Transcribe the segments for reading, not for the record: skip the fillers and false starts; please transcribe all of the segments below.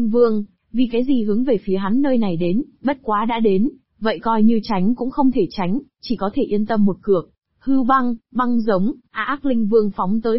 Vương, vì cái gì hướng về phía hắn nơi này đến, bất quá đã đến, vậy coi như tránh cũng không thể tránh, chỉ có thể yên tâm một cược. Hư băng, băng giống, Ác Linh Vương phóng tới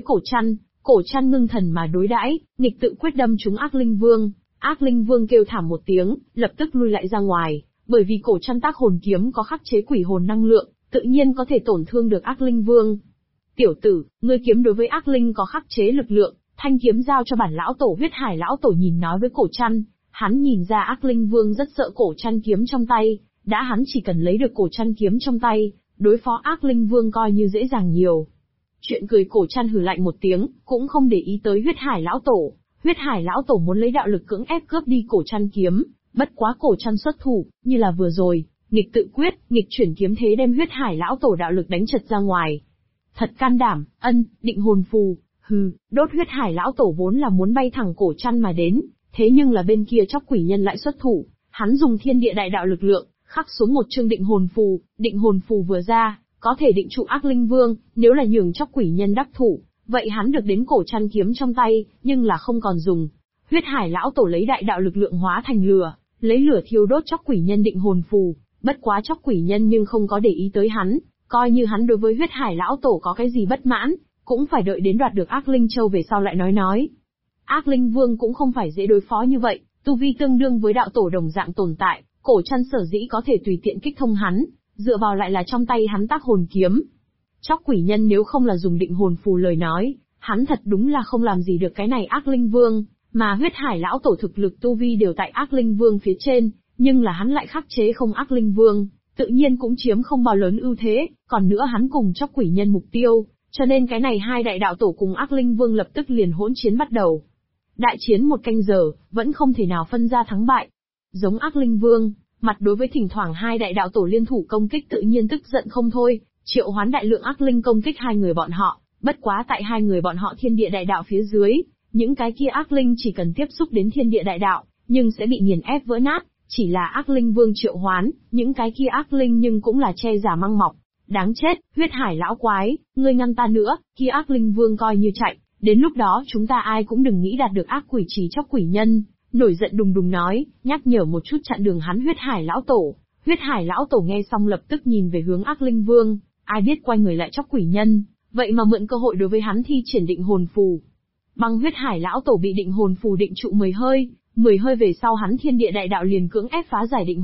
cổ chăn ngưng thần mà đối đãi, nghịch tự quyết đâm trúng Ác Linh Vương. Ác Linh Vương kêu thảm một tiếng, lập tức lui lại ra ngoài, bởi vì cổ chăn tác hồn kiếm có khắc chế quỷ hồn năng lượng, tự nhiên có thể tổn thương được Ác Linh Vương. Tiểu tử, ngươi kiếm đối với ác linh có khắc chế lực lượng, thanh kiếm giao cho bản lão tổ. Huyết Hải lão tổ nhìn nói với cổ chăn, hắn nhìn ra Ác Linh Vương rất sợ cổ chăn kiếm trong tay, hắn chỉ cần lấy được cổ chăn kiếm trong tay, đối phó Ác Linh Vương coi như dễ dàng nhiều. Chuyện cười. Cổ chăn hừ lạnh một tiếng, cũng không để ý tới Huyết Hải lão tổ. Huyết Hải lão tổ muốn lấy đạo lực cưỡng ép cướp đi cổ chăn kiếm, bất quá cổ chăn xuất thủ, như là vừa rồi, nghịch tự quyết, nghịch chuyển kiếm thế đem Huyết Hải lão tổ đạo lực đánh chật ra ngoài. Thật can đảm, định hồn phù, đốt. Huyết Hải lão tổ vốn là muốn bay thẳng cổ chăn mà đến, thế nhưng là bên kia Chóc Quỷ Nhân lại xuất thủ, hắn dùng thiên địa đại đạo lực lượng, khắc xuống một chương định hồn phù vừa ra, có thể định trụ Ác Linh Vương, nếu là nhường Chóc Quỷ Nhân đắc thủ, vậy hắn được đến cổ chăn kiếm trong tay, nhưng là không còn dùng. Huyết Hải lão tổ lấy đại đạo lực lượng hóa thành lửa, lấy lửa thiêu đốt Chóc Quỷ Nhân định hồn phù, bất quá Chóc Quỷ Nhân nhưng không có để ý tới hắn, coi như hắn đối với Huyết Hải lão tổ có cái gì bất mãn, cũng phải đợi đến đoạt được Ác Linh Châu về sau lại nói. Ác Linh Vương cũng không phải dễ đối phó như vậy, tu vi tương đương với đạo tổ đồng dạng tồn tại, cổ chăn sở dĩ có thể tùy tiện kích thông hắn, dựa vào lại là trong tay hắn tác hồn kiếm. Chóc Quỷ Nhân nếu không là dùng định hồn phù lời nói, hắn thật đúng là không làm gì được cái này Ác Linh Vương, mà Huyết Hải lão tổ thực lực tu vi đều tại Ác Linh Vương phía trên, nhưng là hắn lại khắc chế không Ác Linh Vương, tự nhiên cũng chiếm không bao lớn ưu thế, còn nữa hắn cùng Chóc Quỷ Nhân mục tiêu, cho nên cái này hai đại đạo tổ cùng Ác Linh Vương lập tức liền hỗn chiến bắt đầu. Đại chiến một canh giờ, vẫn không thể nào phân ra thắng bại. Giống Ác Linh Vương, mặt đối với thỉnh thoảng hai đại đạo tổ liên thủ công kích tự nhiên tức giận không thôi, triệu hoán đại lượng ác linh công kích hai người bọn họ, bất quá tại hai người bọn họ thiên địa đại đạo phía dưới, những cái kia ác linh chỉ cần tiếp xúc đến thiên địa đại đạo, nhưng sẽ bị nghiền ép vỡ nát, chỉ là Ác Linh Vương triệu hoán, những cái kia ác linh nhưng cũng là che giả măng mọc. Đáng chết, Huyết Hải lão quái, ngươi ngăn ta nữa, kia Ác Linh Vương coi như chạy, đến lúc đó chúng ta ai cũng đừng nghĩ đạt được ác quỷ trì Chóc Quỷ Nhân. Nổi giận đùng đùng nói, nhắc nhở một chút chặn đường hắn Huyết Hải lão tổ. Huyết Hải lão tổ nghe xong lập tức nhìn về hướng Ác Linh Vương, ai biết quay người lại Chóc Quỷ Nhân, vậy mà mượn cơ hội đối với hắn thi triển định hồn phù. Băng Huyết Hải lão tổ bị định hồn phù định trụ 10 hơi về sau hắn thiên địa đại đạo liền cưỡng ép phá giải định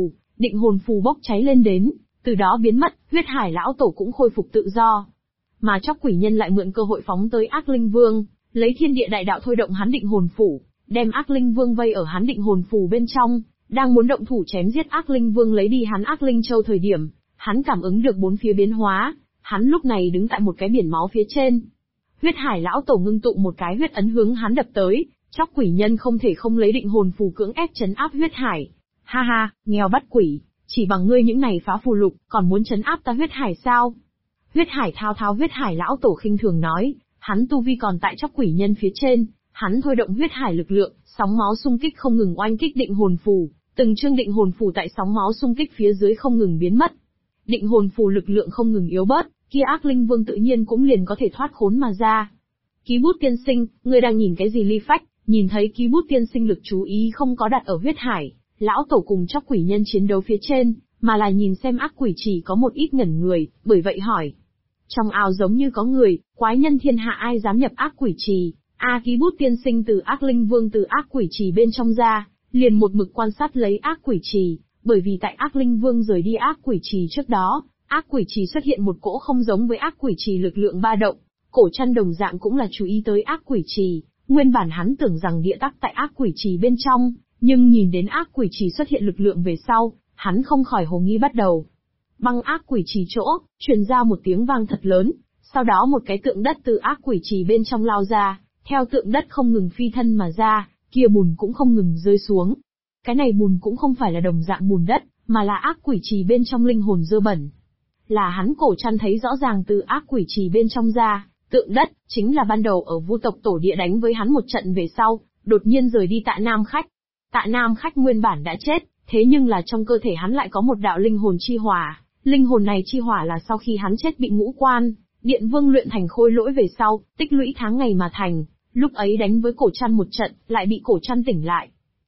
hồn phù bốc cháy lên đến, từ đó biến mất, Huyết Hải lão tổ cũng khôi phục tự do. Mà Chóc Quỷ Nhân lại mượn cơ hội phóng tới Ác Linh Vương, lấy thiên địa đại đạo thôi động hắn định hồn phủ, đem Ác Linh Vương vây ở hắn định hồn phù bên trong, đang muốn động thủ chém giết Ác Linh Vương lấy đi hắn Ác Linh Châu thời điểm, hắn cảm ứng được bốn phía biến hóa, hắn lúc này đứng tại một cái biển máu phía trên. Huyết Hải lão tổ ngưng tụ một cái huyết ấn hướng hắn đập tới, Chóc Quỷ Nhân không thể không lấy định hồn phù cưỡng ép trấn áp Huyết Hải. Ha ha, nghèo bắt quỷ, chỉ bằng ngươi những này phá phù lục, còn muốn trấn áp ta Huyết Hải sao? Huyết Hải thao Huyết Hải lão tổ khinh thường nói, hắn tu vi còn tại Chóc Quỷ Nhân phía trên, hắn thôi động Huyết Hải lực lượng, sóng máu xung kích không ngừng oanh kích định hồn phù, từng chương định hồn phù tại sóng máu xung kích phía dưới không ngừng biến mất. Định hồn phù lực lượng không ngừng yếu bớt, kia Ác Linh Vương tự nhiên cũng liền có thể thoát khốn mà ra. Ký bút tiên sinh, ngươi đang nhìn cái gì ly phách? Nhìn thấy ký bút tiên sinh lực chú ý không có đặt ở Huyết Hải lão tổ cùng Chóc Quỷ Nhân chiến đấu phía trên, mà là nhìn xem ác quỷ chỉ có một ít ngẩn người, bởi vậy hỏi. Trong ao giống như có người, quái nhân thiên hạ ai dám nhập ác quỷ trì? Ký bút tiên sinh từ Ác Linh Vương từ ác quỷ trì bên trong ra, liền một mực quan sát lấy ác quỷ trì, bởi vì tại Ác Linh Vương rời đi ác quỷ trì trước đó, ác quỷ trì xuất hiện một cỗ không giống với ác quỷ trì lực lượng ba động. Cổ Chân đồng dạng cũng là chú ý tới ác quỷ trì, nguyên bản hắn tưởng rằng địa tắc tại ác quỷ trì bên trong, nhưng nhìn đến ác quỷ trì xuất hiện lực lượng về sau, hắn không khỏi hồ nghi bắt đầu. Băng ác quỷ trì chỗ, truyền ra một tiếng vang thật lớn, sau đó một cái tượng đất từ ác quỷ trì bên trong lao ra, theo tượng đất không ngừng phi thân mà ra, kia bùn cũng không ngừng rơi xuống. Cái này bùn cũng không phải là đồng dạng bùn đất, mà là ác quỷ trì bên trong linh hồn dơ bẩn. Là hắn Cổ Chân thấy rõ ràng từ ác quỷ trì bên trong ra, tượng đất, chính là ban đầu ở Vu tộc tổ địa đánh với hắn một trận về sau, đột nhiên rời đi Tạ Nam Khách. Tạ Nam Khách nguyên bản đã chết, thế nhưng là trong cơ thể hắn lại có một đạo linh hồn chi hỏa, linh hồn này chi hỏa là sau khi hắn chết bị Ngũ Quan Điện Vương luyện thành khôi lỗi về sau, tích lũy tháng ngày mà thành, lúc ấy đánh với Cổ Chân một trận, lại bị Cổ Chân tỉnh lại.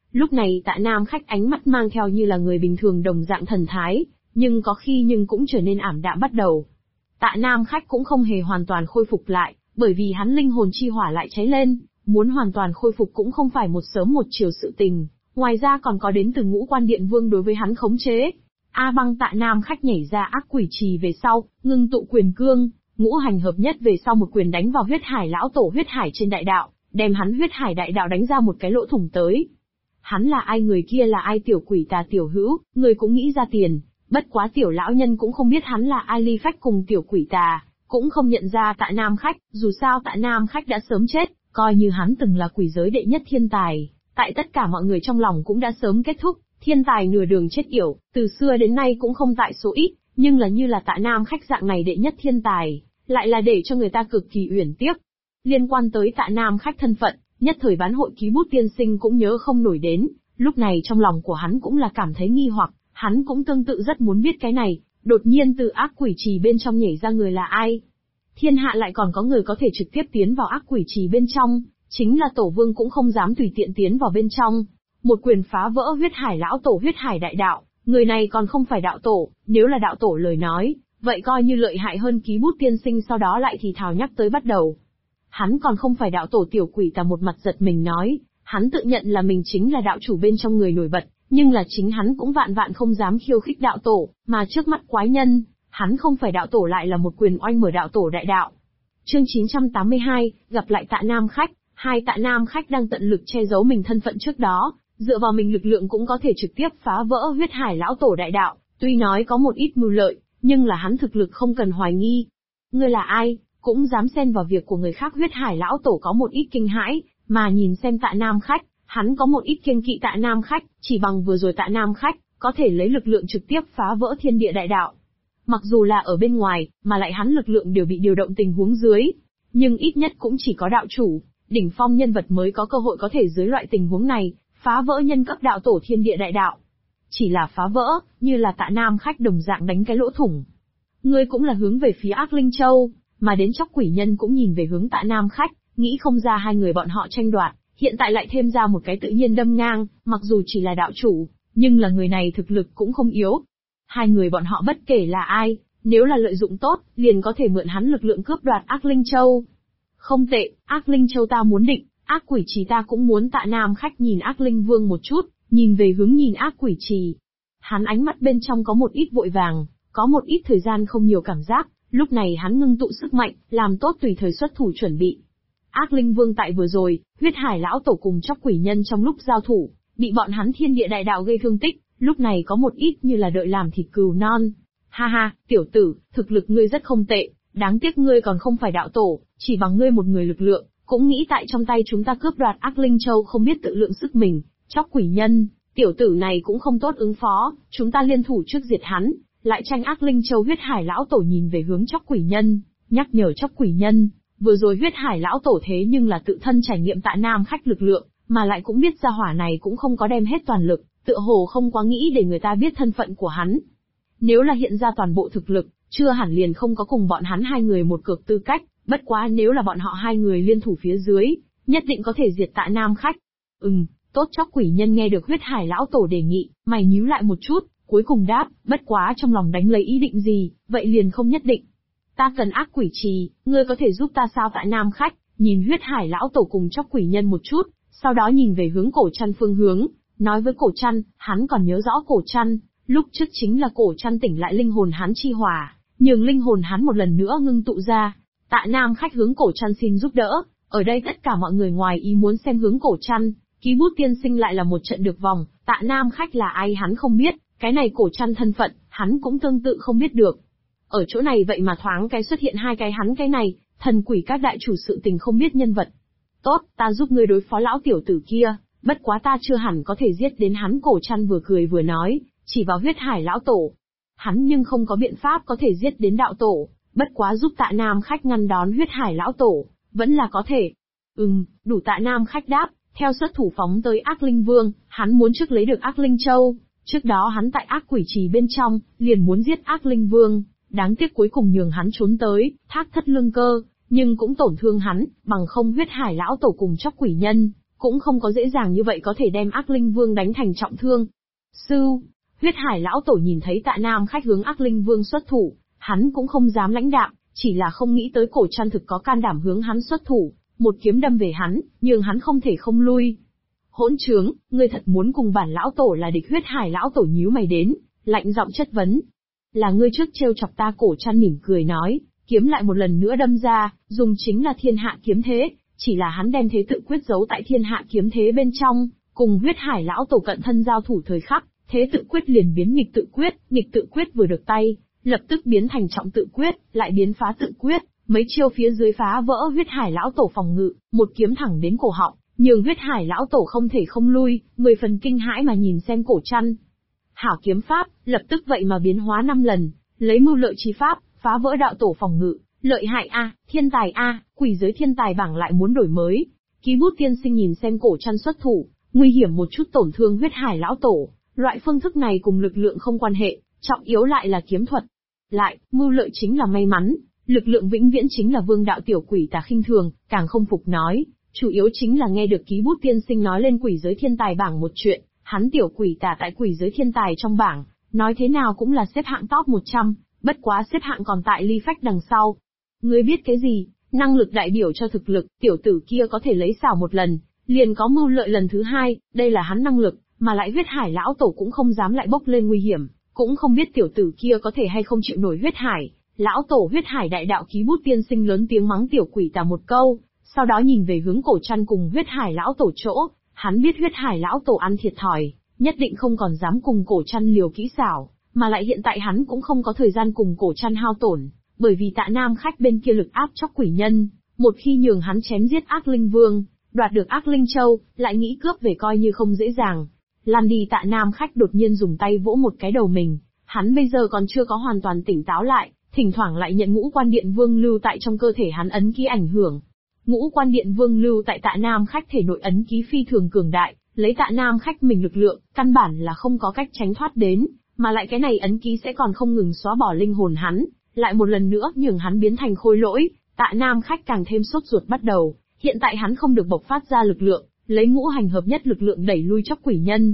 Lúc này Tạ Nam Khách ánh mắt mang theo như là người bình thường đồng dạng thần thái, nhưng có khi cũng trở nên ảm đạm bắt đầu. Tạ Nam Khách cũng không hề hoàn toàn khôi phục lại, bởi vì hắn linh hồn chi hỏa lại cháy lên, muốn hoàn toàn khôi phục cũng không phải một sớm một chiều sự tình, ngoài ra còn có đến từ Ngũ Quan Điện Vương đối với hắn khống chế. A Băng Tạ Nam Khách nhảy ra ác quỷ trì về sau, ngưng tụ quyền cương, ngũ hành hợp nhất về sau một quyền đánh vào huyết hải lão tổ huyết hải trên đại đạo, đem hắn huyết hải đại đạo đánh ra một cái lỗ thủng tới. Hắn là ai, người kia là ai? Tiểu quỷ tà tiểu hữu, người cũng nghĩ ra tiền, bất quá tiểu lão nhân cũng không biết hắn là ai. Ly Phách cùng tiểu quỷ tà cũng không nhận ra Tạ Nam Khách, dù sao Tạ Nam Khách đã sớm chết, coi như hắn từng là quỷ giới đệ nhất thiên tài, tại tất cả mọi người trong lòng cũng đã sớm kết thúc, thiên tài nửa đường chết yểu, từ xưa đến nay cũng không tại số ít, nhưng như là Tạ Nam Khách dạng này đệ nhất thiên tài, lại là để cho người ta cực kỳ uyển tiếc. Liên quan tới Tạ Nam Khách thân phận, nhất thời bán hội ký bút tiên sinh cũng nhớ không nổi đến, lúc này trong lòng của hắn cũng là cảm thấy nghi hoặc, hắn cũng tương tự rất muốn biết cái này, đột nhiên từ ác quỷ trì bên trong nhảy ra người là ai. Thiên hạ lại còn có người có thể trực tiếp tiến vào ác quỷ trì bên trong, chính là Tổ Vương cũng không dám tùy tiện tiến vào bên trong. Một quyền phá vỡ huyết hải lão tổ huyết hải đại đạo, người này còn không phải đạo tổ, nếu là đạo tổ lời nói, vậy coi như lợi hại hơn ký bút tiên sinh. Sau đó lại thì thào nhắc tới bắt đầu. Hắn còn không phải đạo tổ. Tiểu quỷ tà một mặt giật mình nói, hắn tự nhận là mình chính là đạo chủ bên trong người nổi bật, nhưng là chính hắn cũng vạn vạn không dám khiêu khích đạo tổ, mà trước mắt quái nhân, hắn không phải đạo tổ lại là một quyền oanh mở đạo tổ đại đạo. Chương 982, gặp lại Tạ Nam Khách. Hai Tạ Nam Khách đang tận lực che giấu mình thân phận trước đó, dựa vào mình lực lượng cũng có thể trực tiếp phá vỡ huyết hải lão tổ đại đạo, tuy nói có một ít mưu lợi, nhưng là hắn thực lực không cần hoài nghi. Ngươi là ai, cũng dám xen vào việc của người khác? Huyết hải lão tổ có một ít kinh hãi, mà nhìn xem Tạ Nam Khách, hắn có một ít kiêng kỵ Tạ Nam Khách, chỉ bằng vừa rồi Tạ Nam Khách, có thể lấy lực lượng trực tiếp phá vỡ thiên địa đại đạo. Mặc dù là ở bên ngoài, mà lại hắn lực lượng đều bị điều động tình huống dưới, nhưng ít nhất cũng chỉ có đạo chủ, đỉnh phong nhân vật mới có cơ hội có thể dưới loại tình huống này, phá vỡ nhân cấp đạo tổ thiên địa đại đạo. Chỉ là phá vỡ, như là Tạ Nam Khách đồng dạng đánh cái lỗ thủng. Ngươi cũng là hướng về phía Ác Linh Châu, mà đến Chóc Quỷ Nhân cũng nhìn về hướng Tạ Nam Khách, nghĩ không ra hai người bọn họ tranh đoạt, hiện tại lại thêm ra một cái tự nhiên đâm ngang, mặc dù chỉ là đạo chủ, nhưng là người này thực lực cũng không yếu. Hai người bọn họ bất kể là ai, nếu là lợi dụng tốt, liền có thể mượn hắn lực lượng cướp đoạt Ác Linh Châu. Không tệ, Ác Linh Châu ta muốn định, ác quỷ trì ta cũng muốn. Tạ Nam Khách nhìn Ác Linh Vương một chút, nhìn về hướng nhìn ác quỷ trì. Hắn ánh mắt bên trong có một ít vội vàng, có một ít thời gian không nhiều cảm giác, lúc này hắn ngưng tụ sức mạnh, làm tốt tùy thời xuất thủ chuẩn bị. Ác Linh Vương tại vừa rồi, huyết hải lão tổ cùng Chóc Quỷ Nhân trong lúc giao thủ, bị bọn hắn thiên địa đại đạo gây thương tích, lúc này có một ít như là đợi làm thịt cừu non. Ha ha, tiểu tử, thực lực ngươi rất không tệ, đáng tiếc ngươi còn không phải đạo tổ, chỉ bằng ngươi một người lực lượng, cũng nghĩ tại trong tay chúng ta cướp đoạt Ác Linh Châu, không biết tự lượng sức mình. Chóc Quỷ Nhân, tiểu tử này cũng không tốt ứng phó, chúng ta liên thủ trước diệt hắn, lại tranh Ác Linh Châu. Huyết hải lão tổ nhìn về hướng Chóc Quỷ Nhân, nhắc nhở Chóc Quỷ Nhân, vừa rồi huyết hải lão tổ thế nhưng là tự thân trải nghiệm Tạ Nam Khách lực lượng, mà lại cũng biết gia hỏa này cũng không có đem hết toàn lực, tựa hồ không quá nghĩ để người ta biết thân phận của hắn. Nếu là hiện ra toàn bộ thực lực, chưa hẳn liền không có cùng bọn hắn hai người một cược tư cách, bất quá nếu là bọn họ hai người liên thủ phía dưới, nhất định có thể diệt Tạ Nam Khách. Tốt. Chóc Quỷ Nhân nghe được huyết hải lão tổ đề nghị, mày nhíu lại một chút, cuối cùng đáp, bất quá trong lòng đánh lấy ý định gì, vậy liền không nhất định. Ta cần ác quỷ trì, ngươi có thể giúp ta sao? Tạ Nam Khách nhìn huyết hải lão tổ cùng Chóc Quỷ Nhân một chút, sau đó nhìn về hướng Cổ Trăn phương hướng, nói với Cổ Trăn, hắn còn nhớ rõ Cổ Trăn, lúc trước chính là Cổ Trăn tỉnh lại linh hồn hắn chi hỏa, nhường linh hồn hắn một lần nữa ngưng tụ ra. Tạ Nam Khách hướng Cổ Trăn xin giúp đỡ, ở đây tất cả mọi người ngoài ý muốn xem hướng Cổ Trăn, ký bút tiên sinh lại là một trận được vòng. Tạ Nam Khách là ai hắn không biết, cái này Cổ Trăn thân phận, hắn cũng tương tự không biết được. Ở chỗ này vậy mà thoáng cái xuất hiện hai cái hắn cái này, thần quỷ các đại chủ sự tình không biết nhân vật. Tốt, ta giúp ngươi đối phó lão tiểu tử kia, bất quá ta chưa hẳn có thể giết đến hắn. Cổ Trăn vừa cười vừa nói, chỉ vào huyết hải lão tổ. Hắn nhưng không có biện pháp có thể giết đến đạo tổ, bất quá giúp Tạ Nam Khách ngăn đón huyết hải lão tổ, vẫn là có thể. Đủ. Tạ Nam Khách đáp, theo xuất thủ phóng tới Ác Linh Vương, hắn muốn trước lấy được Ác Linh Châu, trước đó hắn tại ác quỷ trì bên trong, liền muốn giết Ác Linh Vương, đáng tiếc cuối cùng nhường hắn trốn tới, thác thất lương cơ, nhưng cũng tổn thương hắn, bằng không huyết hải lão tổ cùng Chóc Quỷ Nhân, cũng không có dễ dàng như vậy có thể đem Ác Linh Vương đánh thành trọng thương. Huyết Hải lão tổ nhìn thấy Tạ Nam Khách hướng Ác Linh Vương xuất thủ, hắn cũng không dám lãnh đạm, chỉ là không nghĩ tới Cổ Trăn thực có can đảm hướng hắn xuất thủ, một kiếm đâm về hắn, nhưng hắn không thể không lui. Hỗn trướng, ngươi thật muốn cùng bản lão tổ là địch? Huyết Hải lão tổ nhíu mày đến, lạnh giọng chất vấn. Là ngươi trước trêu chọc ta? Cổ Trăn mỉm cười nói, kiếm lại một lần nữa đâm ra, dùng chính là thiên hạ kiếm thế, chỉ là hắn đem thế tự quyết giấu tại thiên hạ kiếm thế bên trong, cùng Huyết Hải lão tổ cận thân giao thủ thời khắc, thế tự quyết liền biến nghịch tự quyết vừa được tay, lập tức biến thành trọng tự quyết, lại biến phá tự quyết, mấy chiêu phía dưới phá vỡ Huyết Hải lão tổ phòng ngự, một kiếm thẳng đến cổ họng, nhưng Huyết Hải lão tổ không thể không lui, 10 phần kinh hãi mà nhìn xem Cổ Trăn. Hảo kiếm pháp, lập tức vậy mà biến hóa 5 lần, lấy mưu lợi chi pháp, phá vỡ đạo tổ phòng ngự, lợi hại a, thiên tài a, quỷ giới thiên tài bảng lại muốn đổi mới. Ký bút tiên sinh nhìn xem Cổ Trăn xuất thủ, nguy hiểm một chút tổn thương Huyết Hải lão tổ, loại phương thức này cùng lực lượng không quan hệ, trọng yếu lại là kiếm thuật. Lại, mưu lợi chính là may mắn, lực lượng vĩnh viễn chính là vương đạo. Tiểu quỷ tà khinh thường, càng không phục nói, chủ yếu chính là nghe được ký bút tiên sinh nói lên quỷ giới thiên tài bảng một chuyện, hắn tiểu quỷ tà tại quỷ giới thiên tài trong bảng, nói thế nào cũng là xếp hạng top 100, bất quá xếp hạng còn tại Ly Phách đằng sau. Ngươi biết cái gì? Năng lực đại biểu cho thực lực, tiểu tử kia có thể lấy xảo một lần, liền có mưu lợi lần thứ hai, đây là hắn năng lực, mà lại Huyết Hải lão tổ cũng không dám lại bốc lên nguy hiểm, cũng không biết tiểu tử kia có thể hay không chịu nổi Huyết Hải. Lão tổ Huyết Hải đại đạo ký bút tiên sinh lớn tiếng mắng tiểu quỷ tà một câu, sau đó nhìn về hướng Cổ Trăn cùng Huyết Hải lão tổ chỗ, hắn biết Huyết Hải lão tổ ăn thiệt thòi, nhất định không còn dám cùng Cổ Trăn liều kỹ xảo, mà lại hiện tại hắn cũng không có thời gian cùng Cổ Trăn hao tổn, bởi vì Tạ Nam Khách bên kia lực áp chóc quỷ nhân, một khi nhường hắn chém giết Ác Linh Vương, đoạt được Ác Linh Châu, lại nghĩ cướp về coi như không dễ dàng. Lan đi. Tạ Nam Khách đột nhiên dùng tay vỗ một cái đầu mình, hắn bây giờ còn chưa có hoàn toàn tỉnh táo lại, thỉnh thoảng lại nhận Ngũ Quan Điện Vương lưu tại trong cơ thể hắn ấn ký ảnh hưởng. Ngũ Quan Điện Vương lưu tại Tạ Nam Khách thể nội ấn ký phi thường cường đại, lấy Tạ Nam Khách mình lực lượng, căn bản là không có cách tránh thoát đến, mà lại cái này ấn ký sẽ còn không ngừng xóa bỏ linh hồn hắn, lại một lần nữa nhường hắn biến thành khôi lỗi. Tạ Nam Khách càng thêm sốt ruột bắt đầu, hiện tại hắn không được bộc phát ra lực lượng, lấy ngũ hành hợp nhất lực lượng đẩy lui chóc quỷ nhân.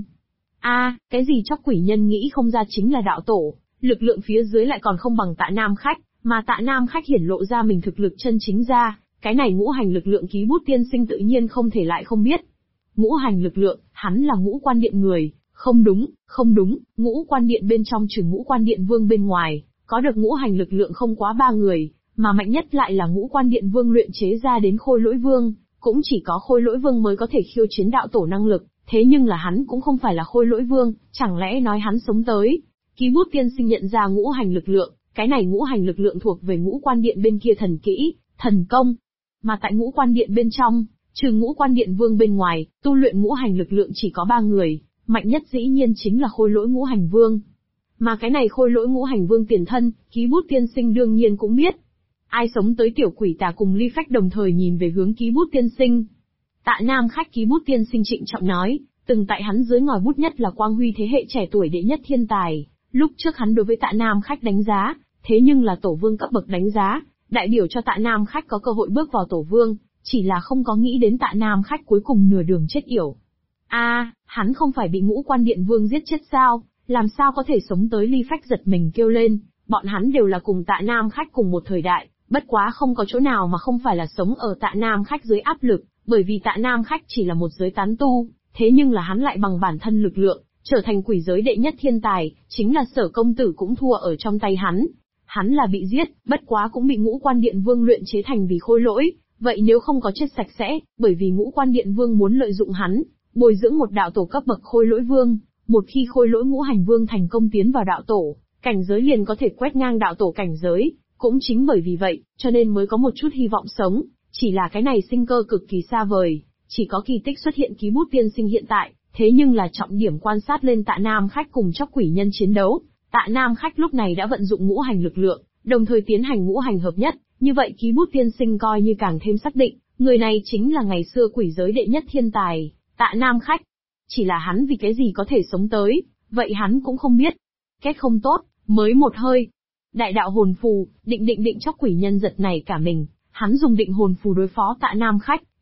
Cái gì chóc quỷ nhân nghĩ không ra chính là đạo tổ, lực lượng phía dưới lại còn không bằng Tạ Nam Khách, mà Tạ Nam Khách hiển lộ ra mình thực lực chân chính ra, cái này ngũ hành lực lượng ký bút tiên sinh tự nhiên không thể lại không biết. Ngũ hành lực lượng, hắn là Ngũ Quan Điện người, không đúng, Ngũ Quan Điện bên trong trừ Ngũ Quan Điện Vương bên ngoài, có được ngũ hành lực lượng không quá 3 người, mà mạnh nhất lại là Ngũ Quan Điện Vương luyện chế ra đến Khôi Lỗi Vương, cũng chỉ có Khôi Lỗi Vương mới có thể khiêu chiến đạo tổ năng lực, thế nhưng là hắn cũng không phải là Khôi Lỗi Vương, chẳng lẽ nói hắn sống tới. Ký bút tiên sinh nhận ra ngũ hành lực lượng, cái này ngũ hành lực lượng thuộc về Ngũ Quan Điện bên kia thần kỹ, thần công, mà tại Ngũ Quan Điện bên trong, trừ Ngũ Quan Điện Vương bên ngoài, tu luyện ngũ hành lực lượng chỉ có 3 người, mạnh nhất dĩ nhiên chính là Khôi Lỗi Ngũ Hành Vương. Mà cái này Khôi Lỗi Ngũ Hành Vương tiền thân, ký bút tiên sinh đương nhiên cũng biết. Ai sống tới? Tiểu quỷ tà cùng Ly Phách đồng thời nhìn về hướng ký bút tiên sinh. Tạ Nam Khách ký bút tiên sinh trịnh trọng nói, từng tại hắn dưới ngòi bút nhất là quang huy thế hệ trẻ tuổi đệ nhất thiên tài, lúc trước hắn đối với Tạ Nam Khách đánh giá, thế nhưng là tổ vương cấp bậc đánh giá, đại biểu cho Tạ Nam Khách có cơ hội bước vào tổ vương, chỉ là không có nghĩ đến Tạ Nam Khách cuối cùng nửa đường chết yểu. Hắn không phải bị Ngũ Quan Điện Vương giết chết sao, làm sao có thể sống tới? Ly Phách giật mình kêu lên, bọn hắn đều là cùng Tạ Nam Khách cùng một thời đại, bất quá không có chỗ nào mà không phải là sống ở Tạ Nam Khách dưới áp lực, bởi vì Tạ Nam Khách chỉ là một giới tán tu, thế nhưng là hắn lại bằng bản thân lực lượng, trở thành quỷ giới đệ nhất thiên tài, chính là Sở công tử cũng thua ở trong tay hắn. Hắn là bị giết, bất quá cũng bị Ngũ Quan Điện Vương luyện chế thành vì khôi lỗi, vậy nếu không có chết sạch sẽ, bởi vì Ngũ Quan Điện Vương muốn lợi dụng hắn, bồi dưỡng một đạo tổ cấp bậc khôi lỗi vương, một khi khôi lỗi Ngũ Hành Vương thành công tiến vào đạo tổ, cảnh giới liền có thể quét ngang đạo tổ cảnh giới, cũng chính bởi vì vậy, cho nên mới có một chút hy vọng sống, chỉ là cái này sinh cơ cực kỳ xa vời, chỉ có kỳ tích xuất hiện. Ký bút tiên sinh hiện tại, thế nhưng là trọng điểm quan sát lên Tạ Nam Khách cùng chóc quỷ nhân chiến đấu. Tạ Nam Khách lúc này đã vận dụng ngũ hành lực lượng, đồng thời tiến hành ngũ hành hợp nhất, như vậy ký bút tiên sinh coi như càng thêm xác định, người này chính là ngày xưa quỷ giới đệ nhất thiên tài, Tạ Nam Khách. Chỉ là hắn vì cái gì có thể sống tới, vậy hắn cũng không biết. Kết không tốt, mới một hơi. Đại đạo hồn phù, định chóc quỷ nhân giật này cả mình, hắn dùng định hồn phù đối phó Tạ Nam Khách,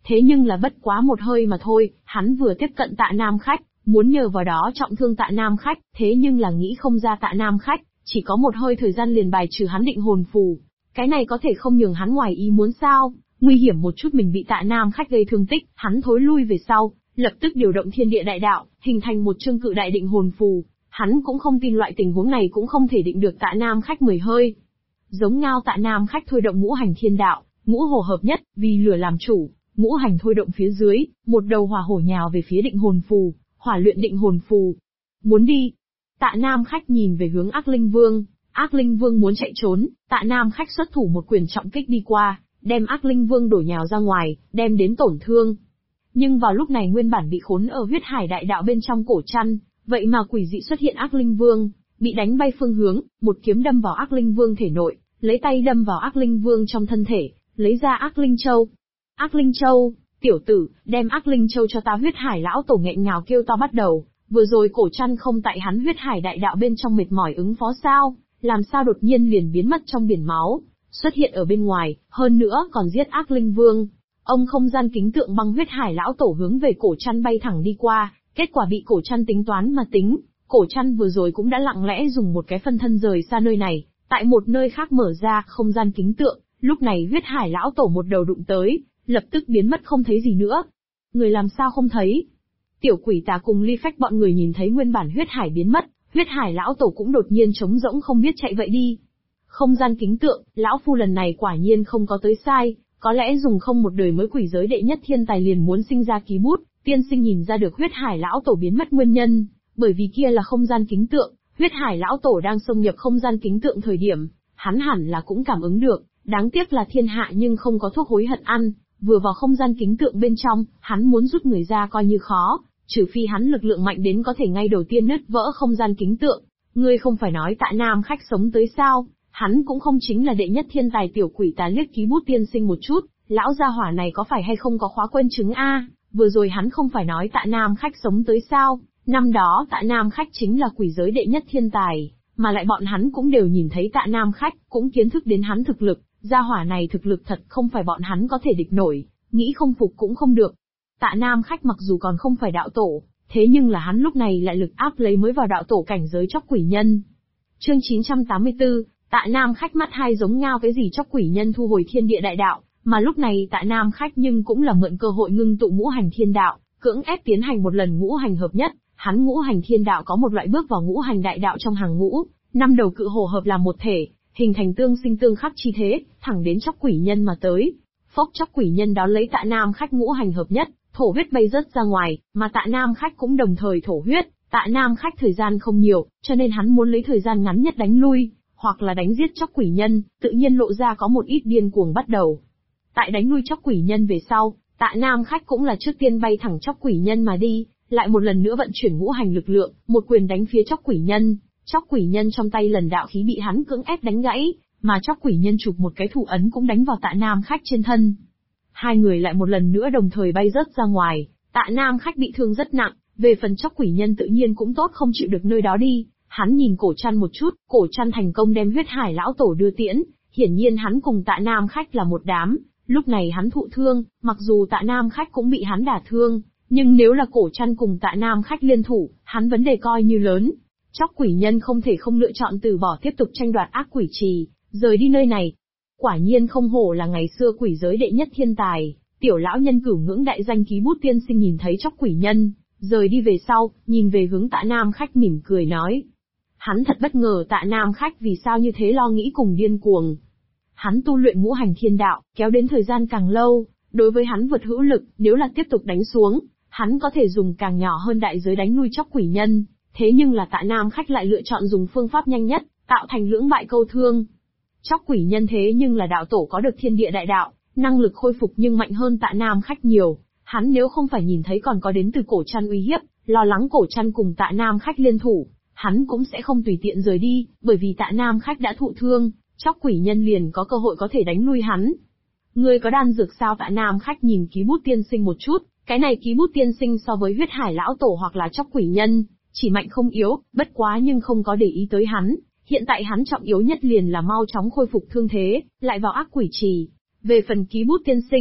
Thế nhưng là bất quá một hơi mà thôi, hắn vừa tiếp cận Tạ Nam Khách, muốn nhờ vào đó trọng thương Tạ Nam Khách, thế nhưng là nghĩ không ra Tạ Nam Khách, chỉ có một hơi thời gian liền bài trừ hắn định hồn phù. Cái này có thể không nhường hắn ngoài ý muốn sao? Nguy hiểm một chút mình bị Tạ Nam Khách gây thương tích, hắn thối lui về sau, lập tức điều động thiên địa đại đạo, hình thành một chương cự đại định hồn phù. Hắn cũng không tin loại tình huống này cũng không thể định được Tạ Nam Khách 10 hơi. Giống ngao Tạ Nam Khách thôi động ngũ hành thiên đạo, ngũ hồ hợp nhất, vì lửa làm chủ, ngũ hành thôi động phía dưới, một đầu hỏa hổ nhào về phía định hồn phù, hỏa luyện định hồn phù. Muốn đi. Tạ Nam Khách nhìn về hướng Ác Linh Vương, Ác Linh Vương muốn chạy trốn, Tạ Nam Khách xuất thủ một quyền trọng kích đi qua, đem Ác Linh Vương đổ nhào ra ngoài, đem đến tổn thương. Nhưng vào lúc này nguyên bản bị khốn ở huyết hải đại đạo bên trong cổ chăn, vậy mà quỷ dị xuất hiện Ác Linh Vương, bị đánh bay phương hướng, một kiếm đâm vào Ác Linh Vương thể nội, lấy tay đâm vào Ác Linh Vương trong thân thể, lấy ra Ác Linh Châu. Ác Linh Châu, tiểu tử, đem Ác Linh Châu cho ta. Huyết hải lão tổ nghẹn ngào kêu to bắt đầu, vừa rồi cổ chăn không tại hắn huyết hải đại đạo bên trong mệt mỏi ứng phó sao, làm sao đột nhiên liền biến mất trong biển máu, xuất hiện ở bên ngoài, hơn nữa còn giết Ác Linh Vương. Ông không gian kính tượng băng huyết hải lão tổ hướng về cổ chăn bay thẳng đi qua, kết quả bị cổ chăn tính toán mà tính, cổ chăn vừa rồi cũng đã lặng lẽ dùng một cái phân thân rời xa nơi này, tại một nơi khác mở ra không gian kính tượng, lúc này huyết hải lão tổ một đầu đụng tới, lập tức biến mất không thấy gì nữa. Người làm sao không thấy? Tiểu quỷ tà cùng Ly Phách bọn người nhìn thấy nguyên bản huyết hải biến mất, huyết hải lão tổ cũng đột nhiên trống rỗng không biết chạy vậy đi. Không gian kính tượng, lão phu lần này quả nhiên không có tới sai, có lẽ dùng không một đời mới quỷ giới đệ nhất thiên tài liền muốn sinh ra ký bút, tiên sinh nhìn ra được huyết hải lão tổ biến mất nguyên nhân, bởi vì kia là không gian kính tượng, huyết hải lão tổ đang xông nhập không gian kính tượng thời điểm, hắn hẳn là cũng cảm ứng được, đáng tiếc là thiên hạ nhưng không có thuốc hối hận ăn, vừa vào không gian kính tượng bên trong, hắn muốn rút người ra coi như khó, trừ phi hắn lực lượng mạnh đến có thể ngay đầu tiên nứt vỡ không gian kính tượng. Ngươi không phải nói Tạ Nam Khách sống tới sao? Hắn cũng không chính là đệ nhất thiên tài. Tiểu quỷ tá liếc ký bút tiên sinh một chút, lão gia hỏa này có phải hay không có khóa quên chứng a? Vừa rồi hắn không phải nói Tạ Nam Khách sống tới sao? Năm đó Tạ Nam Khách chính là quỷ giới đệ nhất thiên tài, mà lại bọn hắn cũng đều nhìn thấy Tạ Nam Khách, cũng kiến thức đến hắn thực lực, gia hỏa này thực lực thật không phải bọn hắn có thể địch nổi, nghĩ không phục cũng không được. Tạ Nam Khách mặc dù còn không phải đạo tổ, thế nhưng là hắn lúc này lại lực áp lấy mới vào đạo tổ cảnh giới chóc quỷ nhân. Chương 984, Tạ Nam Khách mắt hai giống ngao cái gì chóc quỷ nhân thu hồi thiên địa đại đạo, mà lúc này Tạ Nam Khách nhưng cũng là mượn cơ hội ngưng tụ ngũ hành thiên đạo, cưỡng ép tiến hành một lần ngũ hành hợp nhất, hắn ngũ hành thiên đạo có một loại bước vào ngũ hành đại đạo trong hàng ngũ, năm đầu cự hồ hợp làm một thể, hình thành tương sinh tương khắc chi thế, thẳng đến chóc quỷ nhân mà tới. Phốc chóc quỷ nhân đón lấy Tạ Nam Khách ngũ hành hợp nhất, thổ huyết bay rớt ra ngoài, mà Tạ Nam Khách cũng đồng thời thổ huyết. Tạ Nam Khách thời gian không nhiều, cho nên hắn muốn lấy thời gian ngắn nhất đánh lui, hoặc là đánh giết chóc quỷ nhân, tự nhiên lộ ra có một ít điên cuồng bắt đầu. Tại đánh lui chóc quỷ nhân về sau, Tạ Nam Khách cũng là trước tiên bay thẳng chóc quỷ nhân mà đi, lại một lần nữa vận chuyển ngũ hành lực lượng, một quyền đánh phía chóc quỷ nhân. Chóc quỷ nhân trong tay lần đạo khí bị hắn cưỡng ép đánh gãy, mà chóc quỷ nhân chụp một cái thủ ấn cũng đánh vào Tạ Nam Khách trên thân. Hai người lại một lần nữa đồng thời bay rớt ra ngoài, Tạ Nam Khách bị thương rất nặng, về phần chóc quỷ nhân tự nhiên cũng tốt không chịu được nơi đó đi. Hắn nhìn cổ chăn một chút, cổ chăn thành công đem huyết hải lão tổ đưa tiễn, hiển nhiên hắn cùng Tạ Nam Khách là một đám, lúc này hắn thụ thương, mặc dù Tạ Nam Khách cũng bị hắn đả thương, nhưng nếu là cổ chăn cùng Tạ Nam Khách liên thủ, hắn vấn đề coi như lớn. Chóc quỷ nhân không thể không lựa chọn từ bỏ tiếp tục tranh đoạt ác quỷ trì, rời đi nơi này. Quả nhiên không hổ là ngày xưa quỷ giới đệ nhất thiên tài, tiểu lão nhân cửu ngưỡng đại danh ký bút tiên sinh nhìn thấy chóc quỷ nhân, rời đi về sau, nhìn về hướng Tạ Nam Khách mỉm cười nói. Hắn thật bất ngờ Tạ Nam Khách vì sao như thế lo nghĩ cùng điên cuồng. Hắn tu luyện ngũ hành thiên đạo, kéo đến thời gian càng lâu, đối với hắn vượt hữu lực, nếu là tiếp tục đánh xuống, hắn có thể dùng càng nhỏ hơn đại giới đánh lui chóc quỷ nhân, thế nhưng là Tạ Nam Khách lại lựa chọn dùng phương pháp nhanh nhất, tạo thành lưỡng bại câu thương. Chóc quỷ nhân thế nhưng là đạo tổ có được thiên địa đại đạo, năng lực khôi phục nhưng mạnh hơn Tạ Nam Khách nhiều, hắn nếu không phải nhìn thấy còn có đến từ cổ chăn uy hiếp, lo lắng cổ chăn cùng Tạ Nam Khách liên thủ, hắn cũng sẽ không tùy tiện rời đi, bởi vì Tạ Nam Khách đã thụ thương, chóc quỷ nhân liền có cơ hội có thể đánh lui hắn. Ngươi có đan dược sao? Tạ Nam Khách nhìn ký bút tiên sinh một chút, cái này ký bút tiên sinh so với huyết hải lão tổ hoặc là chóc quỷ nhân, chỉ mạnh không yếu, bất quá nhưng không có để ý tới hắn, hiện tại hắn trọng yếu nhất liền là mau chóng khôi phục thương thế, lại vào ác quỷ trì. Về phần ký bút tiên sinh,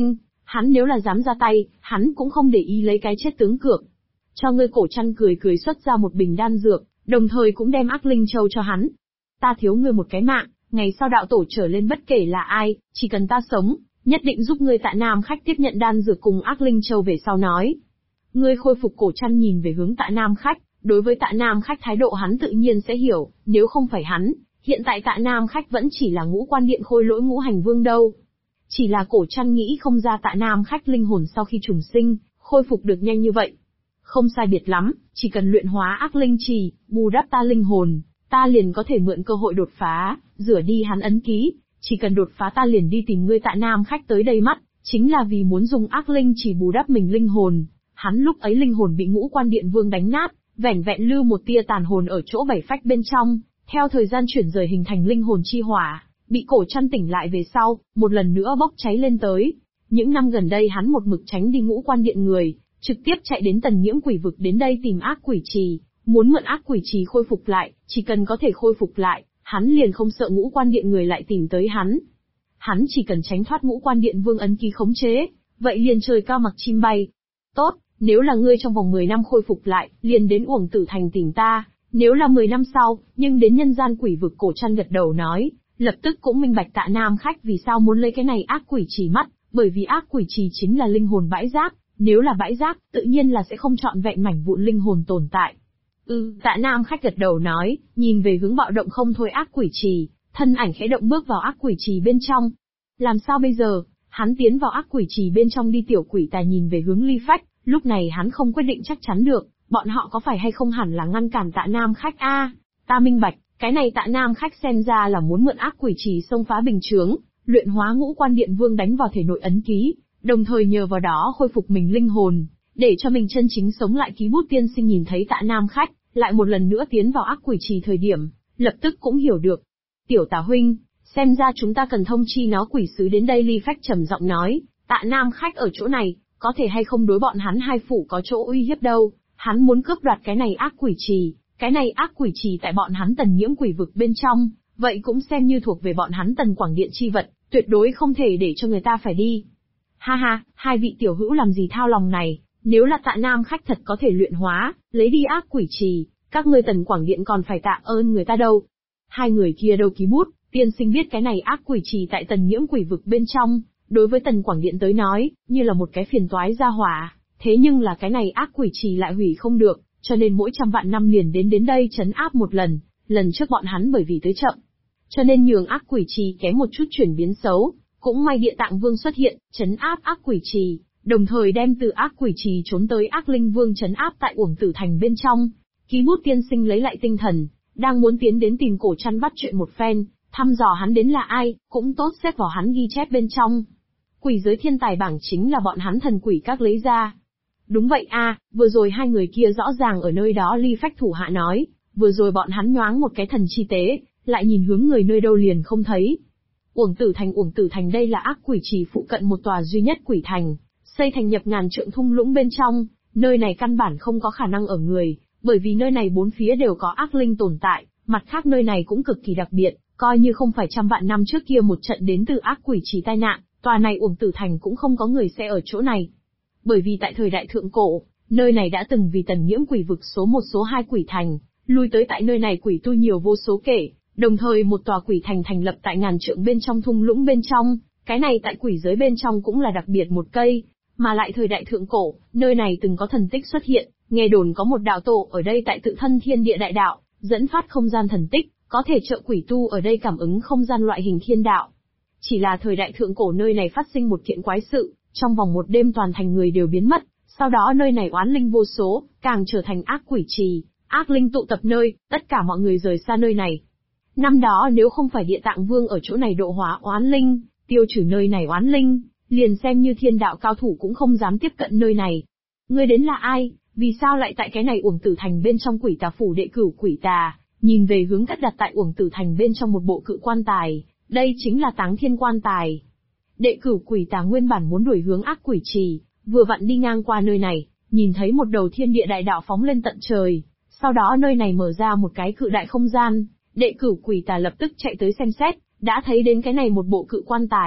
Hắn nếu là dám ra tay, hắn cũng không để ý lấy cái chết tướng cược. Cho ngươi. Cổ Trăn cười cười xuất ra một bình đan dược, đồng thời cũng đem Ác Linh Châu cho hắn. Ta thiếu ngươi một cái mạng, ngày sau đạo tổ trở lên bất kể là ai, chỉ cần ta sống, nhất định giúp ngươi. Tạ Nam Khách tiếp nhận đan dược cùng Ác Linh Châu về sau nói. Ngươi khôi phục. Cổ Trăn nhìn về hướng Tạ Nam Khách, đối với Tạ Nam Khách thái độ hắn tự nhiên sẽ hiểu, nếu không phải hắn, hiện tại Tạ Nam Khách vẫn chỉ là Ngũ Quan Điện Khôi Lỗi Ngũ Hành Vương đâu. Chỉ là Cổ Trăn nghĩ không ra Tạ Nam Khách linh hồn sau khi trùng sinh, khôi phục được nhanh như vậy. Không sai biệt lắm, chỉ cần luyện hóa Ác Linh Trì, bù đắp ta linh hồn, ta liền có thể mượn cơ hội đột phá, rửa đi hắn ấn ký. Chỉ cần đột phá ta liền đi tìm ngươi. Tạ Nam Khách tới đây mắt, chính là vì muốn dùng Ác Linh Trì bù đắp mình linh hồn. Hắn lúc ấy linh hồn bị Ngũ Quan Điện Vương đánh nát, vẻn vẹn lưu một tia tàn hồn ở chỗ bảy phách bên trong, theo thời gian chuyển rời hình thành linh hồn chi hỏa, bị Cổ Trăn tỉnh lại về sau, một lần nữa bốc cháy lên tới. Những năm gần đây hắn một mực tránh đi Ngũ Quan Điện người, trực tiếp chạy đến Tần Nhiễm Quỷ Vực đến đây tìm Ác Quỷ Trì, muốn mượn Ác Quỷ Trì khôi phục lại. Chỉ cần có thể khôi phục lại, hắn liền không sợ Ngũ Quan Điện người lại tìm tới hắn. Hắn chỉ cần tránh thoát Ngũ Quan Điện Vương ấn ký khống chế, vậy liền trời cao mặc chim bay. Tốt, nếu là ngươi trong vòng 10 năm khôi phục lại, liền đến Uổng Tử Thành tìm ta. Nếu là 10 năm sau, nhưng đến nhân gian quỷ vực. Cổ Trăn gật đầu nói, lập tức cũng minh bạch Tạ Nam Khách vì sao muốn lấy cái này Ác Quỷ Trì mắt, bởi vì Ác Quỷ Trì chính là linh hồn bãi rác, nếu là bãi rác, tự nhiên là sẽ không trọn vẹn mảnh vụn linh hồn tồn tại. Tạ Nam Khách gật đầu nói, nhìn về hướng bạo động không thôi Ác Quỷ Trì, thân ảnh khẽ động bước vào Ác Quỷ Trì bên trong. Làm sao bây giờ? Hắn tiến vào Ác Quỷ Trì bên trong đi. Tiểu Quỷ Tà nhìn về hướng Ly Phách, lúc này hắn không quyết định chắc chắn được, bọn họ có phải hay không hẳn là ngăn cản Tạ Nam Khách a? Ta minh bạch, cái này Tạ Nam Khách xem ra là muốn mượn Ác Quỷ Trì xông phá bình chướng, luyện hóa Ngũ Quan Điện Vương đánh vào thể nội ấn ký, đồng thời nhờ vào đó khôi phục mình linh hồn, để cho mình chân chính sống lại. Ký Bút tiên sinh nhìn thấy Tạ Nam Khách lại một lần nữa tiến vào Ác Quỷ Trì thời điểm, lập tức cũng hiểu được. Tiểu Tà huynh, xem ra chúng ta cần thông chi nó quỷ sứ đến đây. Ly Phách trầm giọng nói, Tạ Nam Khách ở chỗ này, có thể hay không đối bọn hắn hai phủ có chỗ uy hiếp đâu. Hắn muốn cướp đoạt cái này Ác Quỷ Trì, cái này Ác Quỷ Trì tại bọn hắn Tần Nhiễm Quỷ Vực bên trong, vậy cũng xem như thuộc về bọn hắn Tần Quảng Điện chi vật, tuyệt đối không thể để cho người ta phải đi. Ha ha, hai vị tiểu hữu làm gì thao lòng này, nếu là Tạ Nam Khách thật có thể luyện hóa, lấy đi Ác Quỷ Trì, các ngươi Tần Quảng Điện còn phải tạ ơn người ta đâu. Hai người kia đâu. Ký Bút tiên sinh biết cái này Ác Quỷ Trì tại Tần Nhiễm Quỷ Vực bên trong, đối với Tần Quảng Điện tới nói, như là một cái phiền toái gia hỏa, thế nhưng là cái này Ác Quỷ Trì lại hủy không được, cho nên mỗi trăm vạn năm liền đến đây trấn áp một lần. Lần trước bọn hắn bởi vì tới chậm, cho nên nhường Ác Quỷ Trì kém một chút chuyển biến xấu, cũng may Địa Tạng Vương xuất hiện, trấn áp Ác Quỷ Trì, đồng thời đem từ Ác Quỷ Trì trốn tới Ác Linh Vương trấn áp tại Uổng Tử Thành bên trong. Ký Bút tiên sinh lấy lại tinh thần, đang muốn tiến đến tìm Cổ Trăn bắt chuyện một phen, thăm dò hắn đến là ai, cũng tốt xếp vào hắn ghi chép bên trong. Quỷ giới thiên tài bảng chính là bọn hắn thần quỷ các lấy ra. Đúng vậy a, vừa rồi hai người kia rõ ràng ở nơi đó. Ly Phách thủ hạ nói, vừa rồi bọn hắn nhoáng một cái thần chi tế, lại nhìn hướng người nơi đâu liền không thấy. Uổng Tử Thành đây là Ác Quỷ Trì phụ cận một tòa duy nhất quỷ thành, xây thành nhập ngàn trượng thung lũng bên trong, nơi này căn bản không có khả năng ở người, bởi vì nơi này bốn phía đều có ác linh tồn tại, mặt khác nơi này cũng cực kỳ đặc biệt, coi như không phải trăm vạn năm trước kia một trận đến từ Ác Quỷ Trì tai nạn, tòa này Uổng Tử Thành cũng không có người sẽ ở chỗ này. Bởi vì tại thời đại thượng cổ, nơi này đã từng vì Tần Nhiễm Quỷ Vực số 1 số 2 quỷ thành, lui tới tại nơi này quỷ tu nhiều vô số kể, đồng thời một tòa quỷ thành thành lập tại ngàn trượng bên trong thung lũng bên trong, cái này tại quỷ giới bên trong cũng là đặc biệt một cây, mà lại thời đại thượng cổ, nơi này từng có thần tích xuất hiện, nghe đồn có một đạo tổ ở đây tại tự thân thiên địa đại đạo, dẫn phát không gian thần tích, có thể trợ quỷ tu ở đây cảm ứng không gian loại hình thiên đạo. Chỉ là thời đại thượng cổ nơi này phát sinh một kiện quái sự, trong vòng một đêm toàn thành người đều biến mất, sau đó nơi này oán linh vô số, càng trở thành Ác Quỷ Trì, ác linh tụ tập nơi, tất cả mọi người rời xa nơi này. Năm đó nếu không phải Địa Tạng Vương ở chỗ này độ hóa oán linh, tiêu trừ nơi này oán linh, liền xem như thiên đạo cao thủ cũng không dám tiếp cận nơi này. Ngươi đến là ai, vì sao lại tại cái này Uổng Tử Thành bên trong Quỷ Tà phủ Đệ Cửu Quỷ Tà, nhìn về hướng cất đặt tại Uổng Tử Thành bên trong một bộ cự quan tài, đây chính là Táng Thiên quan tài. Đệ Cửu Quỷ Tà nguyên bản muốn đuổi hướng Ác Quỷ Trì, vừa vặn đi ngang qua nơi này, nhìn thấy một đầu thiên địa đại đạo phóng lên tận trời, sau đó nơi này mở ra một cái cự đại không gian, Đệ Cửu Quỷ Tà lập tức chạy tới xem xét, đã thấy đến cái này một bộ cự quan tài,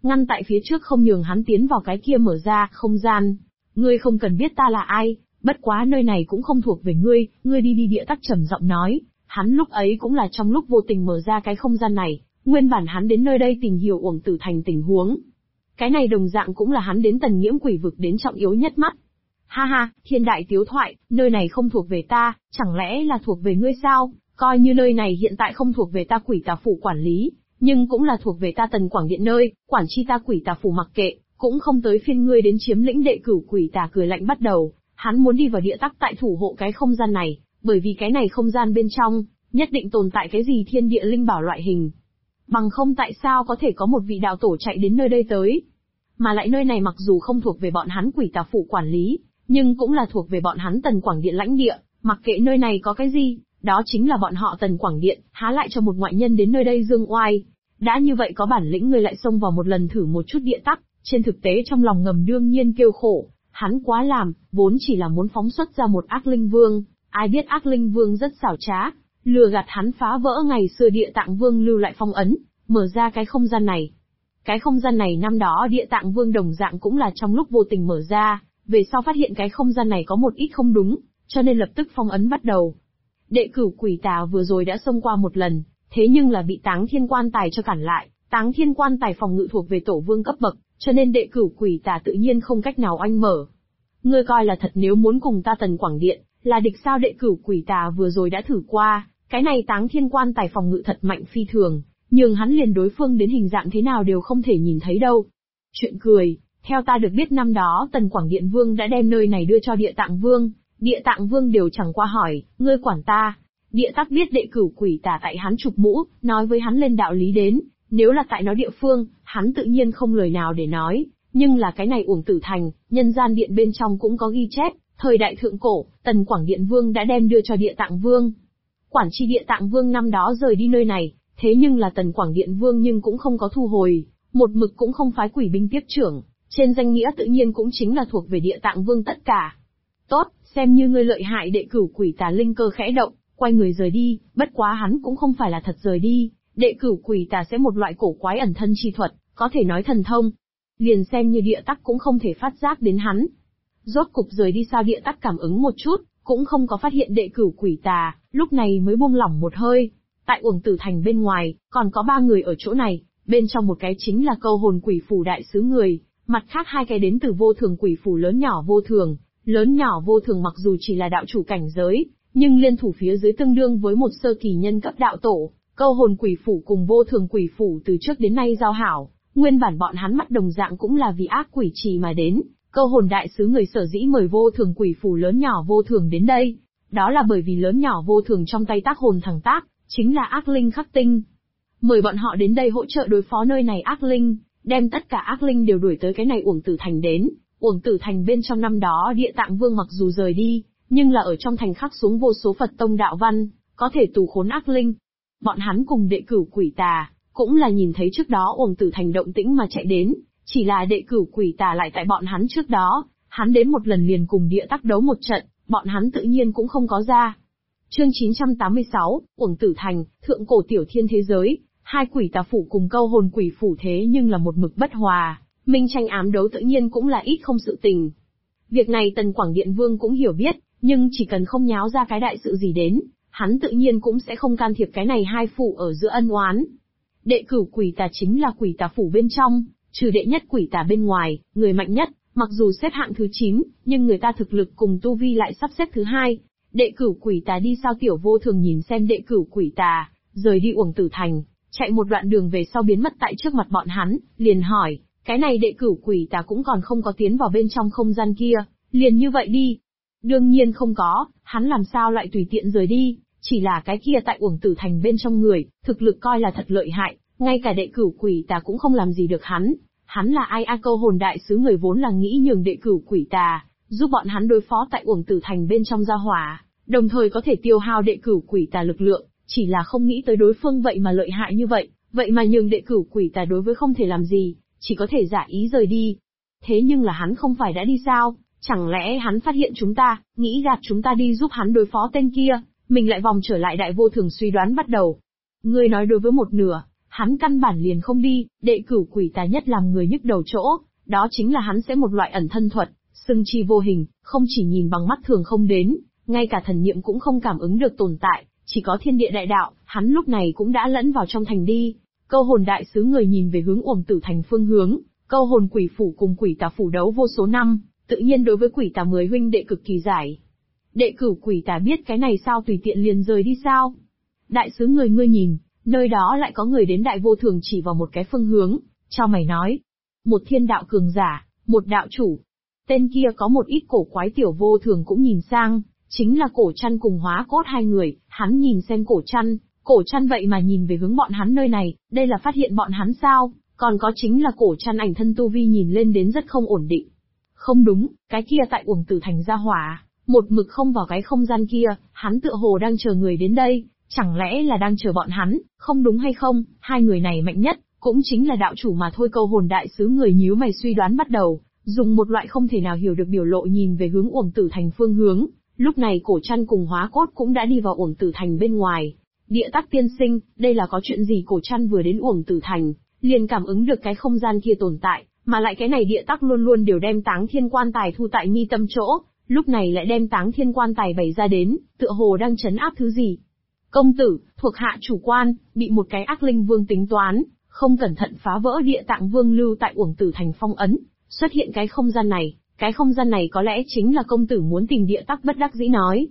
ngăn tại phía trước không nhường hắn tiến vào cái kia mở ra không gian. Ngươi không cần biết ta là ai, bất quá nơi này cũng không thuộc về ngươi, ngươi đi đi, Địa Tắc trầm giọng nói. Hắn lúc ấy cũng là trong lúc vô tình mở ra cái không gian này, nguyên bản hắn đến nơi đây tìm hiểu Uổng Tử Thành tình huống. Cái này đồng dạng cũng là hắn đến Tần Nghiễm Quỷ vực đến trọng yếu nhất mắt. Ha ha, thiên đại tiếu thoại, nơi này không thuộc về ta, chẳng lẽ là thuộc về ngươi sao? Coi như nơi này hiện tại không thuộc về ta Quỷ Tà phủ quản lý, nhưng cũng là thuộc về ta Tần Quảng Điện nơi, quản chi ta Quỷ Tà phủ mặc kệ, cũng không tới phiên ngươi đến chiếm lĩnh. Đệ cửu Quỷ Tà cười lạnh bắt đầu, hắn muốn đi vào Địa Tắc tại thủ hộ cái không gian này, bởi vì cái này không gian bên trong, nhất định tồn tại cái gì thiên địa linh bảo loại hình. Bằng không tại sao có thể có một vị đạo tổ chạy đến nơi đây tới? Mà lại nơi này mặc dù không thuộc về bọn hắn Quỷ Tà phủ quản lý, nhưng cũng là thuộc về bọn hắn Tần Quảng Điện lãnh địa, mặc kệ nơi này có cái gì, đó chính là bọn họ Tần Quảng Điện, há lại cho một ngoại nhân đến nơi đây dương oai. Đã như vậy có bản lĩnh ngươi lại xông vào một lần thử một chút Địa Tắc, trên thực tế trong lòng ngầm đương nhiên kêu khổ, hắn quá làm, vốn chỉ là muốn phóng xuất ra một ác linh vương, ai biết ác linh vương rất xảo trá, lừa gạt hắn phá vỡ ngày xưa Địa Tạng Vương lưu lại phong ấn, mở ra cái không gian này. Cái không gian này năm đó Địa Tạng Vương đồng dạng cũng là trong lúc vô tình mở ra, về sau phát hiện cái không gian này có một ít không đúng, cho nên lập tức phong ấn bắt đầu. Đệ cửu Quỷ Tà vừa rồi đã xông qua một lần, thế nhưng là bị Táng Thiên Quan Tài cho cản lại, Táng Thiên Quan Tài phòng ngự thuộc về tổ vương cấp bậc, cho nên đệ cửu Quỷ Tà tự nhiên không cách nào oanh mở. Ngươi coi là thật nếu muốn cùng ta Tần Quảng Điện, là địch sao? Đệ cửu Quỷ Tà vừa rồi đã thử qua, cái này Táng Thiên Quan Tài phòng ngự thật mạnh phi thường, nhưng hắn liền đối phương đến hình dạng thế nào đều không thể nhìn thấy đâu. Chuyện cười, theo ta được biết năm đó Tần Quảng Điện Vương đã đem nơi này đưa cho Địa Tạng Vương, Địa Tạng Vương đều chẳng qua hỏi, ngươi quản ta. Địa Tắc biết đệ cửu Quỷ Tà tại hắn chụp mũ, nói với hắn lên đạo lý đến, nếu là tại nó địa phương, hắn tự nhiên không lời nào để nói, nhưng là cái này Uổng Tử Thành, nhân gian điện bên trong cũng có ghi chép, thời đại thượng cổ, Tần Quảng Điện Vương đã đem đưa cho Địa Tạng Vương. Quản chi Địa Tạng Vương năm đó rời đi nơi này, thế nhưng là Tần Quảng Điện Vương nhưng cũng không có thu hồi, một mực cũng không phái quỷ binh tiếp trưởng, trên danh nghĩa tự nhiên cũng chính là thuộc về Địa Tạng Vương tất cả. Tốt, xem như ngươi lợi hại. Đệ cửu Quỷ Tà linh cơ khẽ động, quay người rời đi, bất quá hắn cũng không phải là thật rời đi, đệ cửu Quỷ Tà sẽ một loại cổ quái ẩn thân chi thuật, có thể nói thần thông. Liền xem như Địa Tắc cũng không thể phát giác đến hắn. Rốt cục rời đi sao? Địa Tắc cảm ứng một chút, cũng không có phát hiện đệ cửu Quỷ Tà, lúc này mới buông lỏng một hơi. Tại Uổng Tử Thành bên ngoài, còn có 3 người ở chỗ này, bên trong một cái chính là Câu Hồn Quỷ phủ đại sứ người, mặt khác 2 cái đến từ Vô Thường Quỷ phủ lớn nhỏ vô thường. Lớn nhỏ vô thường mặc dù chỉ là đạo chủ cảnh giới, nhưng liên thủ phía dưới tương đương với một sơ kỳ nhân cấp đạo tổ. Câu Hồn Quỷ phủ cùng Vô Thường Quỷ phủ từ trước đến nay giao hảo, nguyên bản bọn hắn mắt đồng dạng cũng là vì ác quỷ trì mà đến. Câu Hồn đại sứ người sở dĩ mời Vô Thường Quỷ phủ lớn nhỏ vô thường đến đây, đó là bởi vì lớn nhỏ vô thường trong tay tác hồn thẳng tác, chính là ác linh khắc tinh. Mời bọn họ đến đây hỗ trợ đối phó nơi này ác linh, đem tất cả ác linh đều đuổi tới cái này Uổng Tử Thành đến. Uổng Tử Thành bên trong năm đó Địa Tạng Vương mặc dù rời đi, nhưng là ở trong thành khắc xuống vô số Phật tông đạo văn, có thể tù khốn ác linh. Bọn hắn cùng đệ cửu Quỷ Tà, cũng là nhìn thấy trước đó Uổng Tử Thành động tĩnh mà chạy đến, chỉ là đệ cửu Quỷ Tà lại tại bọn hắn trước đó, hắn đến một lần liền cùng Địa Tắc đấu một trận, bọn hắn tự nhiên cũng không có ra. Chương 986, Uổng Tử Thành, thượng cổ tiểu thiên thế giới, 2 Quỷ Tà phủ cùng Câu Hồn Quỷ phủ thế nhưng là một mực bất hòa. Minh tranh ám đấu tự nhiên cũng là ít không sự tình. Việc này Tần Quảng Điện Vương cũng hiểu biết, nhưng chỉ cần không nháo ra cái đại sự gì đến, hắn tự nhiên cũng sẽ không can thiệp cái này 2 phủ ở giữa ân oán. Đệ cửu Quỷ Tà chính là Quỷ Tà phủ bên trong, trừ đệ nhất Quỷ Tà bên ngoài, người mạnh nhất, mặc dù xếp hạng thứ 9, nhưng người ta thực lực cùng tu vi lại sắp xếp thứ 2. Đệ cửu Quỷ Tà đi sao? Tiểu Vô Thường nhìn xem đệ cửu Quỷ Tà, rời đi Uổng Tử Thành, chạy một đoạn đường về sau biến mất tại trước mặt bọn hắn, liền hỏi. Cái này đệ cửu Quỷ Tà cũng còn không có tiến vào bên trong không gian kia, liền như vậy đi. Đương nhiên không có, hắn làm sao lại tùy tiện rời đi, chỉ là cái kia tại Uổng Tử Thành bên trong người, thực lực coi là thật lợi hại, ngay cả đệ cửu Quỷ Tà cũng không làm gì được hắn. Hắn là ai? Câu Hồn đại sứ người vốn là nghĩ nhường đệ cửu Quỷ Tà, giúp bọn hắn đối phó tại Uổng Tử Thành bên trong gia hỏa, đồng thời có thể tiêu hao đệ cửu Quỷ Tà lực lượng, chỉ là không nghĩ tới đối phương vậy mà lợi hại như vậy, vậy mà nhường đệ cửu Quỷ Tà đối với không thể làm gì. Chỉ có thể giả ý rời đi. Thế nhưng là hắn không phải đã đi sao? Chẳng lẽ hắn phát hiện chúng ta, nghĩ gạt chúng ta đi giúp hắn đối phó tên kia, mình lại vòng trở lại? Đại Vô Thường suy đoán bắt đầu. Ngươi nói đối với một nửa, hắn căn bản liền không đi, Đệ Cửu Quỷ Tà nhất làm người nhức đầu chỗ, đó chính là hắn sẽ một loại ẩn thân thuật, xưng chi vô hình, không chỉ nhìn bằng mắt thường không đến, ngay cả thần niệm cũng không cảm ứng được tồn tại, chỉ có thiên địa đại đạo, hắn lúc này cũng đã lẫn vào trong thành đi. Câu hồn đại sứ người nhìn về hướng Uổng Tử Thành phương hướng, câu hồn quỷ phủ cùng quỷ tà phủ đấu vô số năm, tự nhiên đối với quỷ tà 10 huynh đệ cực kỳ giải. Đệ Cửu Quỷ Tà biết cái này sao tùy tiện liền rời đi sao? Đại sứ người ngươi nhìn, nơi đó lại có người đến Đại Vô Thường chỉ vào một cái phương hướng, cho mày nói. Một thiên đạo cường giả, một đạo chủ. Tên kia có một ít cổ quái Tiểu Vô Thường cũng nhìn sang, chính là Cổ Trăn cùng Hóa Cốt hai người, hắn nhìn xem Cổ Trăn vậy mà nhìn về hướng bọn hắn nơi này, đây là phát hiện bọn hắn sao, còn có chính là Cổ Trăn ảnh thân tu vi nhìn lên đến rất không ổn định. Không đúng, cái kia tại Uổng Tử Thành ra hỏa, một mực không vào cái không gian kia, hắn tựa hồ đang chờ người đến đây, chẳng lẽ là đang chờ bọn hắn, không đúng hay không, hai người này mạnh nhất, cũng chính là đạo chủ mà thôi. Câu hồn đại sứ người nhíu mày suy đoán bắt đầu, dùng một loại không thể nào hiểu được biểu lộ nhìn về hướng Uổng Tử Thành phương hướng, lúc này Cổ Trăn cùng Hóa Cốt cũng đã đi vào Uổng Tử Thành bên ngoài. Địa Tắc tiên sinh, đây là có chuyện gì? Cổ Trăn vừa đến Uổng Tử Thành, liền cảm ứng được cái không gian kia tồn tại, mà lại cái này Địa Tắc luôn luôn đều đem Táng Thiên Quan Tài thu tại mi tâm chỗ, lúc này lại đem Táng Thiên Quan Tài bày ra đến, tựa hồ đang trấn áp thứ gì. Công tử, thuộc hạ chủ quan, bị một cái ác linh vương tính toán, không cẩn thận phá vỡ Địa Tạng Vương lưu tại Uổng Tử Thành phong ấn, xuất hiện cái không gian này có lẽ chính là công tử muốn tìm. Địa Tắc bất đắc dĩ nói.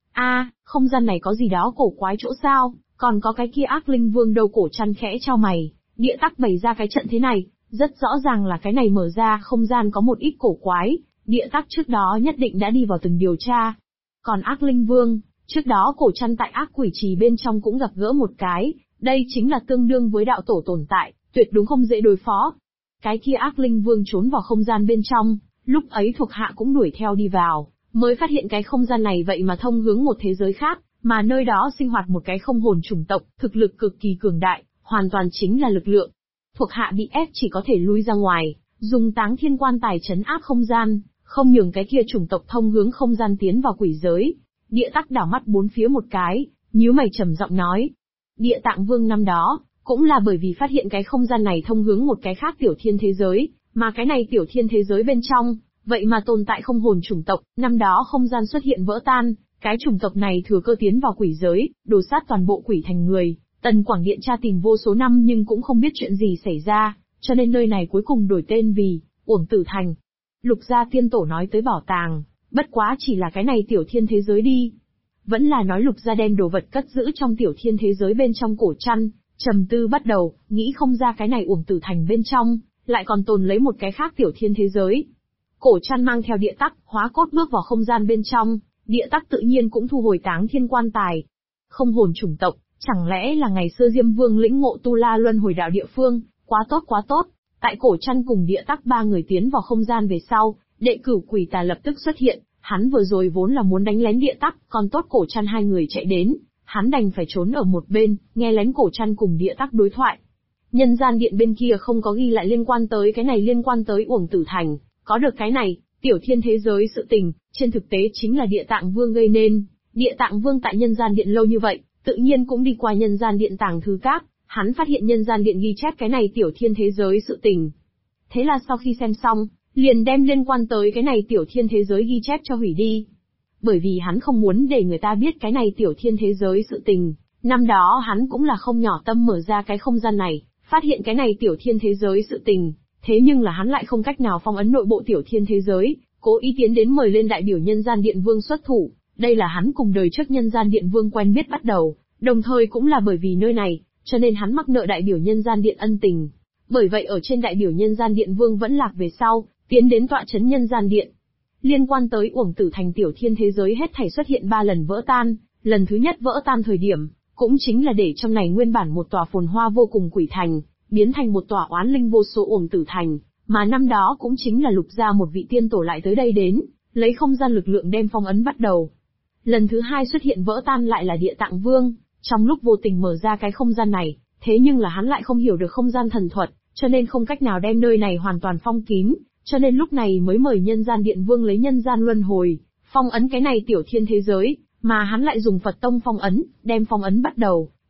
Không gian này có gì đó cổ quái chỗ sao, còn có cái kia ác linh vương đâu? Cổ Trăn khẽ chau mày, Địa Tắc bày ra cái trận thế này, rất rõ ràng là cái này mở ra không gian có một ít cổ quái, Địa Tắc trước đó nhất định đã đi vào từng điều tra. Còn ác linh vương, trước đó Cổ Trăn tại ác quỷ trì bên trong cũng gặp gỡ một cái, đây chính là tương đương với đạo tổ tồn tại, tuyệt đúng không dễ đối phó. Cái kia ác linh vương trốn vào không gian bên trong, lúc ấy thuộc hạ cũng đuổi theo đi vào, mới phát hiện cái không gian này vậy mà thông hướng một thế giới khác, mà nơi đó sinh hoạt một cái không hồn chủng tộc, thực lực cực kỳ cường đại, hoàn toàn chính là lực lượng. Thuộc hạ bị ép chỉ có thể lui ra ngoài, dùng Táng Thiên Quan Tài trấn áp không gian, không nhường cái kia chủng tộc thông hướng không gian tiến vào quỷ giới. Địa Tắc đảo mắt bốn phía một cái, nhíu mày trầm giọng nói. Địa Tạng Vương năm đó, cũng là bởi vì phát hiện cái không gian này thông hướng một cái khác tiểu thiên thế giới, mà cái này tiểu thiên thế giới bên trong, vậy mà tồn tại không hồn chủng tộc, năm đó không gian xuất hiện vỡ tan, cái chủng tộc này thừa cơ tiến vào quỷ giới, đồ sát toàn bộ quỷ thành người. Tần Quảng Điện tra tìm vô số năm nhưng cũng không biết chuyện gì xảy ra, cho nên nơi này cuối cùng đổi tên vì Uổng Tử Thành. Lục gia tiên tổ nói tới bảo tàng, bất quá chỉ là cái này tiểu thiên thế giới đi. Vẫn là nói Lục gia đem đồ vật cất giữ trong tiểu thiên thế giới bên trong. Cổ Trăn trầm tư bắt đầu, nghĩ không ra cái này Uổng Tử Thành bên trong, lại còn tồn lấy một cái khác tiểu thiên thế giới. Cổ Trăn mang theo Địa Tắc, Hóa Cốt bước vào không gian bên trong, Địa Tắc tự nhiên cũng thu hồi Táng Thiên Quan Tài. Không hồn chủng tộc, chẳng lẽ là ngày xưa Diêm Vương lĩnh ngộ tu la luân hồi đạo địa phương, quá tốt quá tốt. Tại Cổ Trăn cùng Địa Tắc ba người tiến vào không gian về sau, Đệ Cửu Quỷ Tà lập tức xuất hiện, hắn vừa rồi vốn là muốn đánh lén Địa Tắc, còn tốt Cổ Trăn hai người chạy đến, hắn đành phải trốn ở một bên, nghe lén Cổ Trăn cùng Địa Tắc đối thoại. Nhân gian điện bên kia không có ghi lại liên quan tới cái này, liên quan tới Uổng Tử Thành, có được cái này, tiểu thiên thế giới sự tình, trên thực tế chính là Địa Tạng Vương gây nên. Địa Tạng Vương tại nhân gian điện lâu như vậy, tự nhiên cũng đi qua nhân gian điện tàng thư các, hắn phát hiện nhân gian điện ghi chép cái này tiểu thiên thế giới sự tình. Thế là sau khi xem xong, liền đem liên quan tới cái này tiểu thiên thế giới ghi chép cho hủy đi. Bởi vì hắn không muốn để người ta biết cái này tiểu thiên thế giới sự tình, năm đó hắn cũng là không nhỏ tâm mở ra cái không gian này, phát hiện cái này tiểu thiên thế giới sự tình, thế nhưng là hắn lại không cách nào phong ấn nội bộ tiểu thiên thế giới, cố ý tiến đến mời lên đại biểu nhân gian điện vương xuất thủ. Đây là hắn cùng đời trước nhân gian điện vương quen biết bắt đầu, đồng thời cũng là bởi vì nơi này, cho nên hắn mắc nợ đại biểu nhân gian điện ân tình. Bởi vậy ở trên đại biểu nhân gian điện vương vẫn lạc về sau, tiến đến tọa chấn nhân gian điện. Liên quan tới Uổng Tử Thành tiểu thiên thế giới hết thảy xuất hiện 3 lần vỡ tan, lần thứ nhất vỡ tan thời điểm, cũng chính là để trong này nguyên bản một tòa phồn hoa vô cùng quỷ thành, biến thành một tòa oán linh vô số Uổng Tử Thành, mà năm đó cũng chính là Lục gia một vị tiên tổ lại tới đây đến, lấy không gian lực lượng đem phong ấn bắt đầu. Lần thứ hai xuất hiện vỡ tan lại là Địa Tạng Vương, trong lúc vô tình mở ra cái không gian này, thế nhưng là hắn lại không hiểu được không gian thần thuật, cho nên không cách nào đem nơi này hoàn toàn phong kín, cho nên lúc này mới mời nhân gian điện vương lấy nhân gian luân hồi, phong ấn cái này tiểu thiên thế giới, mà hắn lại dùng Phật tông phong ấn, đem phong ấn bắt đầu,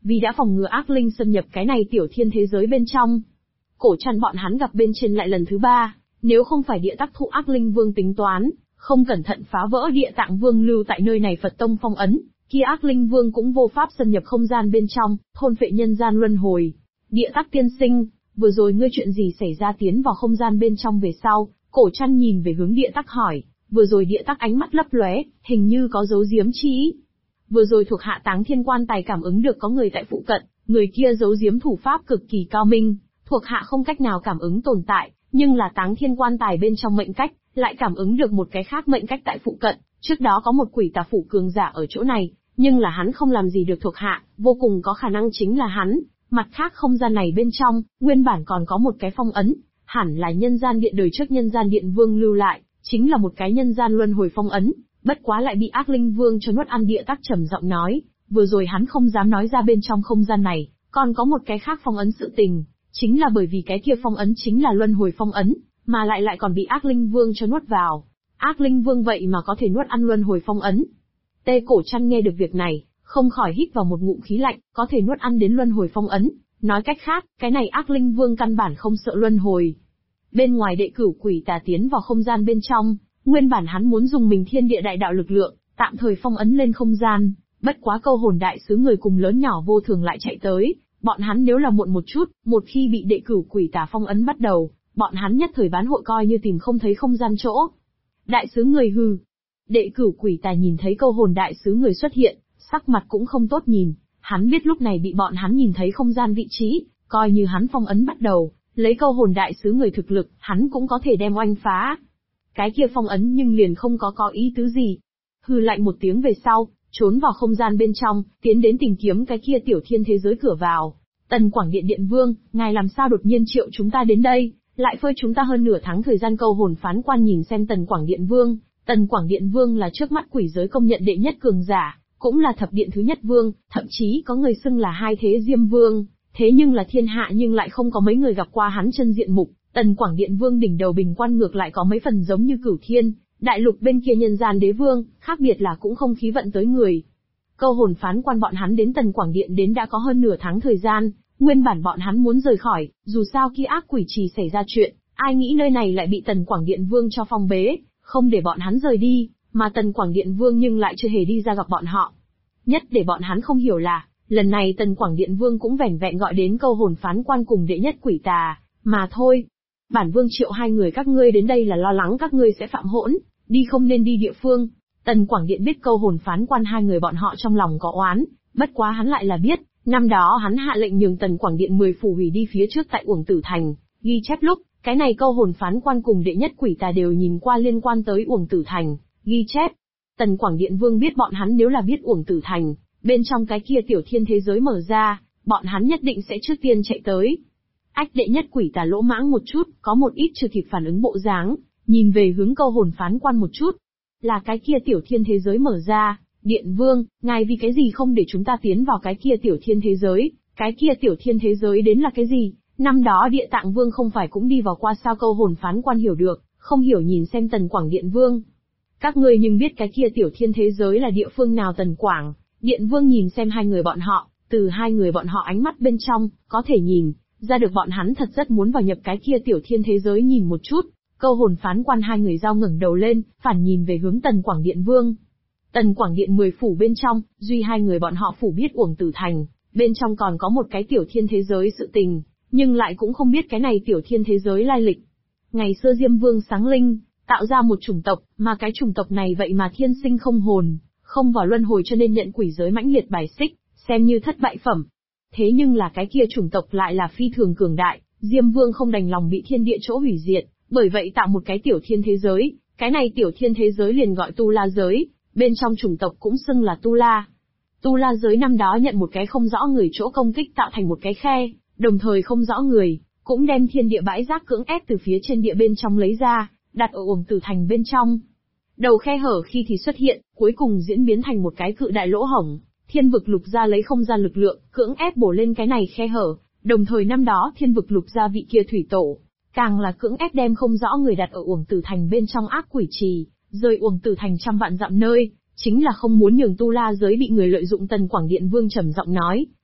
vì đã phòng ngừa ác linh xâm nhập cái này tiểu thiên thế giới bên trong. Cổ Trăn bọn hắn gặp bên trên lại lần thứ 3, nếu không phải địa tắc thụ ác linh vương tính toán, không cẩn thận phá vỡ địa tạng vương lưu tại nơi này Phật tông phong ấn, kia ác linh vương cũng vô pháp xâm nhập không gian bên trong, thôn phệ nhân gian luân hồi. Địa tắc tiên sinh, vừa rồi ngươi chuyện gì xảy ra tiến vào không gian bên trong về sau? Cổ Trăn nhìn về hướng địa tắc hỏi, vừa rồi địa tắc ánh mắt lấp lóe, hình như có dấu giếm chi ý. Vừa rồi thuộc hạ Táng Thiên Quan Tài cảm ứng được có người tại phụ cận, người kia giấu giếm thủ pháp cực kỳ cao minh, thuộc hạ không cách nào cảm ứng tồn tại, nhưng là Táng Thiên Quan Tài bên trong mệnh cách, lại cảm ứng được một cái khác mệnh cách tại phụ cận, trước đó có một quỷ tà phủ cường giả ở chỗ này, nhưng là hắn không làm gì được thuộc hạ, vô cùng có khả năng chính là hắn. Mặt khác không gian này bên trong, nguyên bản còn có một cái phong ấn, hẳn là nhân gian điện đời trước nhân gian điện vương lưu lại, chính là một cái nhân gian luân hồi phong ấn, bất quá lại bị ác linh vương cho nuốt ăn. Địa tắc trầm giọng nói, vừa rồi hắn không dám nói ra bên trong không gian này, còn có một cái khác phong ấn sự tình, chính là bởi vì cái kia phong ấn chính là luân hồi phong ấn, mà lại còn bị ác linh vương cho nuốt vào. Ác linh vương vậy mà có thể nuốt ăn luân hồi phong ấn. Tê Cổ Trăn nghe được việc này, không khỏi hít vào một ngụm khí lạnh, có thể nuốt ăn đến luân hồi phong ấn. Nói cách khác, cái này ác linh vương căn bản không sợ luân hồi. Bên ngoài đệ cửu quỷ tà tiến vào không gian bên trong, nguyên bản hắn muốn dùng mình thiên địa đại đạo lực lượng, tạm thời phong ấn lên không gian, bất quá câu hồn đại sứ người cùng lớn nhỏ vô thường lại chạy tới, bọn hắn nếu là muộn một chút, một khi bị đệ cửu quỷ tà phong ấn bắt đầu, bọn hắn nhất thời bán hội coi như tìm không thấy không gian chỗ. Đại sứ người hừ. Đệ cửu quỷ tà nhìn thấy câu hồn đại sứ người xuất hiện, sắc mặt cũng không tốt nhìn, hắn biết lúc này bị bọn hắn nhìn thấy không gian vị trí, coi như hắn phong ấn bắt đầu, lấy câu hồn đại sứ người thực lực, hắn cũng có thể đem oanh phá. Cái kia phong ấn nhưng liền không có ý tứ gì. Hừ lạnh một tiếng về sau, trốn vào không gian bên trong, tiến đến tìm kiếm cái kia tiểu thiên thế giới cửa vào. Tần Quảng Điện Điện Vương, ngài làm sao đột nhiên triệu chúng ta đến đây, lại phơi chúng ta hơn nửa tháng thời gian? Câu hồn phán quan nhìn xem Tần Quảng Điện Vương. Tần Quảng Điện Vương là trước mắt quỷ giới công nhận đệ nhất cường giả, cũng là thập điện thứ nhất vương, thậm chí có người xưng là hai thế Diêm Vương, thế nhưng là thiên hạ nhưng lại không có mấy người gặp qua hắn chân diện mục. Tần Quảng Điện Vương đỉnh đầu bình quan ngược lại có mấy phần giống như Cửu Thiên, đại lục bên kia nhân gian đế vương, khác biệt là cũng không khí vận tới người. Câu hồn phán quan bọn hắn đến Tần Quảng Điện đến đã có hơn nửa tháng thời gian, nguyên bản bọn hắn muốn rời khỏi, dù sao khi ác quỷ trì xảy ra chuyện, ai nghĩ nơi này lại bị Tần Quảng Điện Vương cho phong bế, không để bọn hắn rời đi, mà Tần Quảng Điện Vương nhưng lại chưa hề đi ra gặp bọn họ. Nhất để bọn hắn không hiểu là, lần này Tần Quảng Điện Vương cũng vẻn vẹn gọi đến câu hồn phán quan cùng đệ nhất quỷ tà, mà thôi. Bản vương triệu hai người các ngươi đến đây là lo lắng các ngươi sẽ phạm hỗn, đi không nên đi địa phương. Tần Quảng Điện biết câu hồn phán quan hai người bọn họ trong lòng có oán, bất quá hắn lại là biết, năm đó hắn hạ lệnh nhường Tần Quảng Điện 10 phủ hủy đi phía trước tại Uổng Tử Thành, ghi chép lúc, cái này câu hồn phán quan cùng đệ nhất quỷ tà đều nhìn qua liên quan tới Uổng Tử Thành, ghi chép. Tần Quảng Điện Vương biết bọn hắn nếu là biết Uổng Tử Thành, bên trong cái kia tiểu thiên thế giới mở ra, bọn hắn nhất định sẽ trước tiên chạy tới. Ách đệ nhất quỷ tà lỗ mãng một chút, có một ít chưa kịp phản ứng bộ dáng, nhìn về hướng câu hồn phán quan một chút. Là cái kia tiểu thiên thế giới mở ra, Điện Vương, ngài vì cái gì không để chúng ta tiến vào cái kia tiểu thiên thế giới, cái kia tiểu thiên thế giới đến là cái gì? Năm đó Địa Tạng Vương không phải cũng đi vào qua sao? Câu hồn phán quan hiểu được, không hiểu nhìn xem Tần Quảng Điện Vương. Các ngươi nhưng biết cái kia tiểu thiên thế giới là địa phương nào? Tần Quảng Điện Vương nhìn xem hai người bọn họ, từ hai người bọn họ ánh mắt bên trong, có thể nhìn ra được bọn hắn thật rất muốn vào nhập cái kia tiểu thiên thế giới nhìn một chút. Câu hồn phán quan hai người giao ngẩng đầu lên, phản nhìn về hướng Tần Quảng Điện Vương. Tần Quảng Điện 10 phủ bên trong, duy hai người bọn họ phủ biết Uổng Tử Thành, bên trong còn có một cái tiểu thiên thế giới sự tình, nhưng lại cũng không biết cái này tiểu thiên thế giới lai lịch. Ngày xưa Diêm Vương sáng linh, tạo ra một chủng tộc, mà cái chủng tộc này vậy mà thiên sinh không hồn, không vào luân hồi cho nên nhận quỷ giới mãnh liệt bài xích, xem như thất bại phẩm. Thế nhưng là cái kia chủng tộc lại là phi thường cường đại, Diêm Vương không đành lòng bị thiên địa chỗ hủy diệt, bởi vậy tạo một cái tiểu thiên thế giới, cái này tiểu thiên thế giới liền gọi Tu La giới, bên trong chủng tộc cũng xưng là Tu La. Tu La giới năm đó nhận một cái không rõ người chỗ công kích tạo thành một cái khe, đồng thời không rõ người, cũng đem thiên địa bãi rác cưỡng ép từ phía trên địa bên trong lấy ra, đặt ở Uổng Tử Thành bên trong. Đầu khe hở khi thì xuất hiện, cuối cùng diễn biến thành một cái cự đại lỗ hổng, thiên vực lục gia lấy không gian lực lượng, cưỡng ép bổ lên cái này khe hở, đồng thời năm đó thiên vực lục gia vị kia thủy tổ, càng là cưỡng ép đem không rõ người đặt ở Uổng Tử Thành bên trong ác quỷ trì, rời Uổng Tử Thành trăm vạn dặm nơi, chính là không muốn nhường Tu La giới bị người lợi dụng. Tần Quảng Điện Vương trầm giọng nói,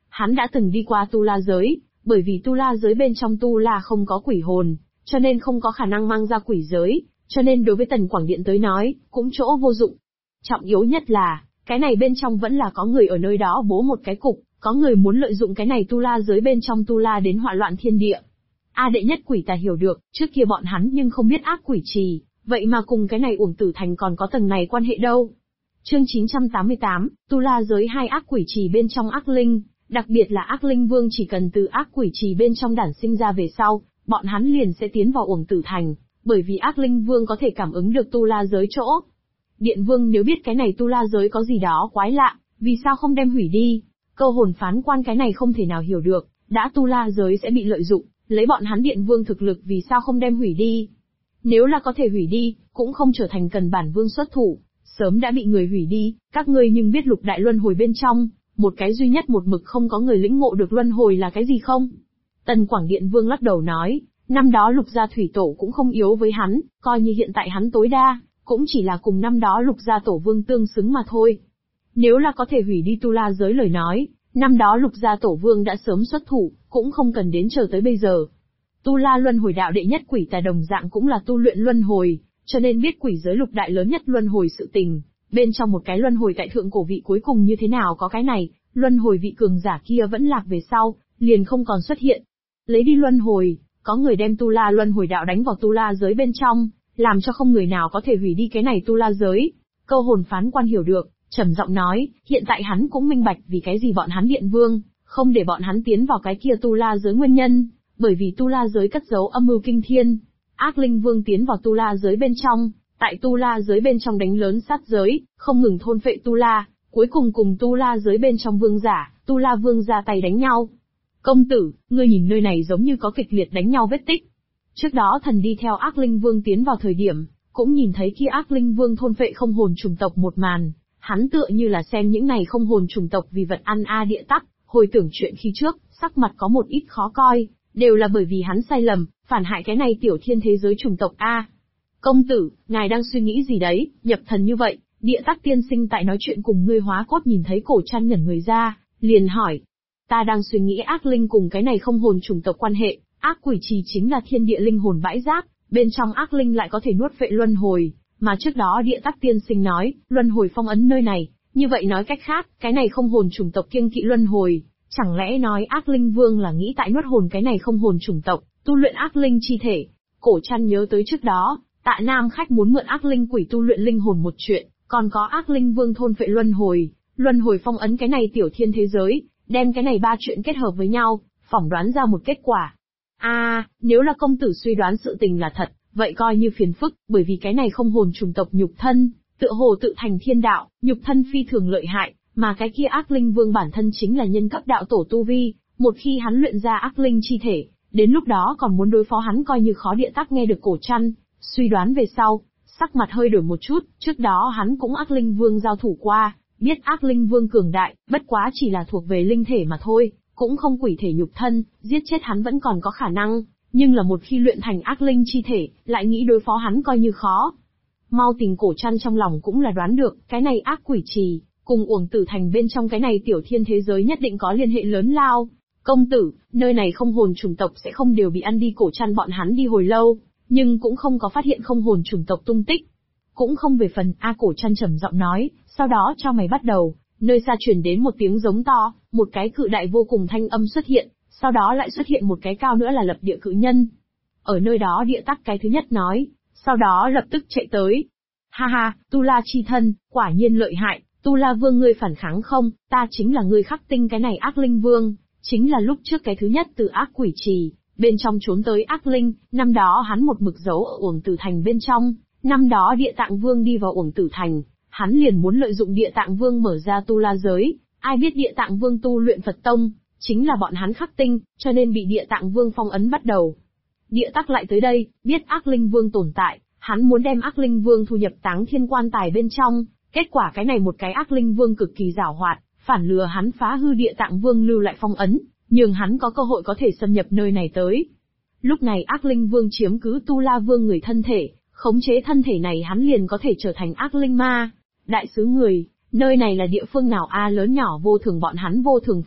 Hắn đã từng đi qua Tu La giới, bởi vì Tu La giới bên trong Tu La không có quỷ hồn, cho nên không có khả năng mang ra quỷ giới, cho nên đối với Tần Quảng Điện tới nói, cũng chỗ vô dụng. Trọng yếu nhất là, cái này bên trong vẫn là có người ở nơi đó bố một cái cục, có người muốn lợi dụng cái này Tu La giới bên trong Tu La đến họa loạn thiên địa. Đệ nhất quỷ tà hiểu được, trước kia bọn hắn nhưng không biết ác quỷ trì, vậy mà cùng cái này Uổng Tử Thành còn có tầng này quan hệ đâu. Chương 988, Tu La giới hai ác quỷ trì bên trong ác linh, đặc biệt là ác linh vương chỉ cần từ ác quỷ trì bên trong đản sinh ra về sau, bọn hắn liền sẽ tiến vào Uổng Tử Thành, bởi vì ác linh vương có thể cảm ứng được Tu La giới chỗ. Điện vương nếu biết cái này Tu La giới có gì đó quái lạ, vì sao không đem hủy đi? Cơ hồn phán quan cái này không thể nào hiểu được, đã Tu La giới sẽ bị lợi dụng, lấy bọn hắn điện vương thực lực vì sao không đem hủy đi? Nếu là có thể hủy đi, cũng không trở thành cần bản vương xuất thủ, sớm đã bị người hủy đi, các ngươi nhưng biết lục đại luân hồi bên trong, một cái duy nhất một mực không có người lĩnh ngộ được luân hồi là cái gì không? Tần Quảng Điện vương lắc đầu nói, năm đó lục gia thủy tổ cũng không yếu với hắn, coi như hiện tại hắn tối đa, cũng chỉ là cùng năm đó lục gia tổ vương tương xứng mà thôi. Nếu là có thể hủy đi Tu La giới lời nói, năm đó lục gia tổ vương đã sớm xuất thủ, cũng không cần đến chờ tới bây giờ. Tu La luân hồi đạo đệ nhất quỷ tà đồng dạng cũng là tu luyện luân hồi, cho nên biết quỷ giới lục đại lớn nhất luân hồi sự tình, bên trong một cái luân hồi tại thượng cổ vị cuối cùng như thế nào có cái này, luân hồi vị cường giả kia vẫn lạc về sau, liền không còn xuất hiện. Lấy đi luân hồi, có người đem Tu La luân hồi đạo đánh vào Tu La giới bên trong, làm cho không người nào có thể hủy đi cái này Tu La giới. Câu hồn phán quan hiểu được, trầm giọng nói, hiện tại hắn cũng minh bạch vì cái gì bọn hắn điện vương, không để bọn hắn tiến vào cái kia Tu La giới nguyên nhân, bởi vì Tu La giới cất giấu âm mưu kinh thiên. Ác linh vương tiến vào Tu La giới bên trong, tại Tu La giới bên trong đánh lớn sát giới, không ngừng thôn phệ Tu La, cuối cùng cùng Tu La giới bên trong vương giả, Tu La vương ra tay đánh nhau. Công tử, ngươi nhìn nơi này giống như có kịch liệt đánh nhau vết tích. Trước đó thần đi theo ác linh vương tiến vào thời điểm, cũng nhìn thấy kia ác linh vương thôn phệ không hồn chủng tộc một màn, hắn tựa như là xem những này không hồn chủng tộc vì vật ăn địa tắc, hồi tưởng chuyện khi trước, sắc mặt có một ít khó coi, đều là bởi vì hắn sai lầm, phản hại cái này tiểu thiên thế giới chủng tộc Công tử, ngài đang suy nghĩ gì đấy, nhập thần như vậy, địa tắc tiên sinh tại nói chuyện cùng ngươi hóa cốt nhìn thấy cổ chăn ngẩn người ra, liền hỏi. Ta đang suy nghĩ ác linh cùng cái này không hồn chủng tộc quan hệ, ác quỷ trì chính là thiên địa linh hồn bãi rác, bên trong ác linh lại có thể nuốt phệ luân hồi, mà trước đó địa tắc tiên sinh nói, luân hồi phong ấn nơi này, như vậy nói cách khác, cái này không hồn chủng tộc kiêng kỵ luân hồi, chẳng lẽ nói ác linh vương là nghĩ tại nuốt hồn cái này không hồn chủng tộc, tu luyện ác linh chi thể. Cổ chăn nhớ tới trước đó, Tạ Nam khách muốn mượn ác linh quỷ tu luyện linh hồn một chuyện, còn có ác linh vương thôn phệ luân hồi phong ấn cái này tiểu thiên thế giới, đem cái này ba chuyện kết hợp với nhau, phỏng đoán ra một kết quả. Nếu là công tử suy đoán sự tình là thật, vậy coi như phiền phức, bởi vì cái này không hồn chủng tộc nhục thân, tựa hồ tự thành thiên đạo, nhục thân phi thường lợi hại, mà cái kia ác linh vương bản thân chính là nhân cấp đạo tổ tu vi, một khi hắn luyện ra ác linh chi thể, đến lúc đó còn muốn đối phó hắn coi như khó. Địa tắc nghe được cổ chăn, suy đoán về sau, sắc mặt hơi đổi một chút, trước đó hắn cũng ác linh vương giao thủ qua, biết ác linh vương cường đại, bất quá chỉ là thuộc về linh thể mà thôi, cũng không quỷ thể nhục thân, giết chết hắn vẫn còn có khả năng, nhưng là một khi luyện thành ác linh chi thể, lại nghĩ đối phó hắn coi như khó. Mau Tình cổ chăn trong lòng cũng là đoán được, cái này ác quỷ trì, cùng Uổng Tử Thành bên trong cái này tiểu thiên thế giới nhất định có liên hệ lớn lao. Công tử, nơi này không hồn chủng tộc sẽ không đều bị ăn đi. Cổ chăn bọn hắn đi hồi lâu, nhưng cũng không có phát hiện không hồn chủng tộc tung tích. Cũng không về phần, cổ chăn trầm giọng nói, sau đó cho mày bắt đầu, nơi xa truyền đến một tiếng giống to, một cái cự đại vô cùng thanh âm xuất hiện, sau đó lại xuất hiện một cái cao nữa là lập địa cự nhân. Ở nơi đó địa tắc cái thứ nhất nói, sau đó lập tức chạy tới. Ha ha, Tu La chi thân, quả nhiên lợi hại, Tu La vương ngươi phản kháng không, ta chính là ngươi khắc tinh cái này ác linh vương, chính là lúc trước cái thứ nhất từ ác quỷ trì, bên trong trốn tới ác linh, năm đó hắn một mực giấu ở Uổng Tử Thành bên trong, năm đó địa tạng vương đi vào Uổng Tử Thành, hắn liền muốn lợi dụng địa tạng vương mở ra Tu La giới, ai biết địa tạng vương tu luyện Phật tông, chính là bọn hắn khắc tinh, cho nên bị địa tạng vương phong ấn bắt đầu. Địa tắc lại tới đây, biết ác linh vương tồn tại, hắn muốn đem ác linh vương thu nhập Táng Thiên quan tài bên trong, kết quả cái này một cái ác linh vương cực kỳ giảo hoạt, phản lừa hắn phá hư địa tạng vương lưu lại phong ấn, nhường hắn có cơ hội có thể xâm nhập nơi này tới. Lúc này ác linh vương chiếm cứ Tu La vương người thân thể, khống chế thân thể này hắn liền có thể trở thành ác linh ma. Đại sứ người, nơi này là địa phương nào lớn nhỏ vô thường bọn hắn vô thường phủ,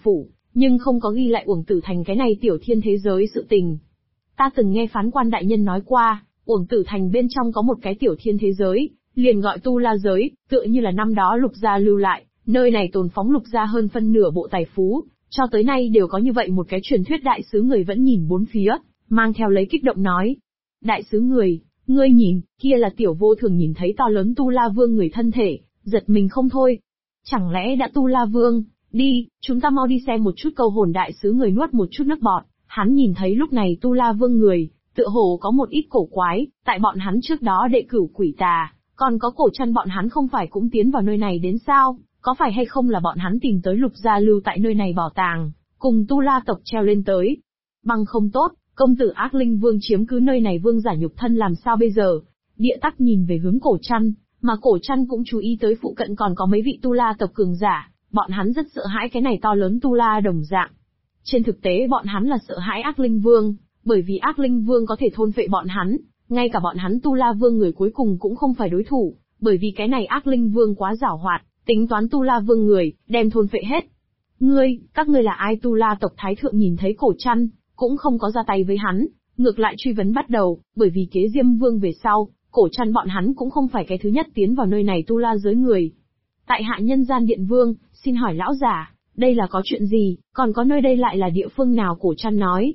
nhưng không có ghi lại Uổng Tử Thành cái này tiểu thiên thế giới sự tình. Ta từng nghe phán quan đại nhân nói qua, Uổng Tử Thành bên trong có một cái tiểu thiên thế giới, liền gọi Tu La giới, tựa như là năm đó Lục gia lưu lại, nơi này tồn phóng Lục gia hơn phân nửa bộ tài phú, cho tới nay đều có như vậy một cái truyền thuyết. Đại sứ người vẫn nhìn bốn phía, mang theo lấy kích động nói. Đại sứ người, ngươi nhìn, kia là Tiểu Vô Thường nhìn thấy to lớn Tu La Vương người thân thể, giật mình không thôi. Chẳng lẽ đã Tu La Vương? Đi, chúng ta mau đi xem một chút. Câu hồn đại sứ người nuốt một chút nước bọt, hắn nhìn thấy lúc này Tu La Vương người, tựa hồ có một ít cổ quái, tại bọn hắn trước đó đệ cửu quỷ tà, còn có Cổ Trăn bọn hắn không phải cũng tiến vào nơi này đến sao? Có phải hay không là bọn hắn tìm tới Lục gia lưu tại nơi này bảo tàng, cùng Tu La tộc treo lên tới? Bằng không tốt, công tử Ác Linh Vương chiếm cứ nơi này vương giả nhục thân làm sao bây giờ? Địa Tắc nhìn về hướng Cổ Trăn, mà Cổ Trăn cũng chú ý tới phụ cận còn có mấy vị Tu La tộc cường giả, bọn hắn rất sợ hãi cái này to lớn Tu La đồng dạng. Trên thực tế bọn hắn là sợ hãi Ác Linh Vương, bởi vì Ác Linh Vương có thể thôn phệ bọn hắn, ngay cả bọn hắn Tu La Vương người cuối cùng cũng không phải đối thủ, bởi vì cái này Ác Linh Vương quá giảo hoạt, tính toán Tu La Vương người, đem thôn phệ hết. Các ngươi là ai? Tu La tộc thái thượng nhìn thấy Cổ Trăn, cũng không có ra tay với hắn, ngược lại truy vấn bắt đầu, bởi vì kế Diêm Vương về sau, Cổ Trăn bọn hắn cũng không phải cái thứ nhất tiến vào nơi này Tu La giới người. Tại hạ Nhân Gian Điện Vương, xin hỏi lão giả, đây là có chuyện gì, còn có nơi đây lại là địa phương nào? Cổ Trăn nói.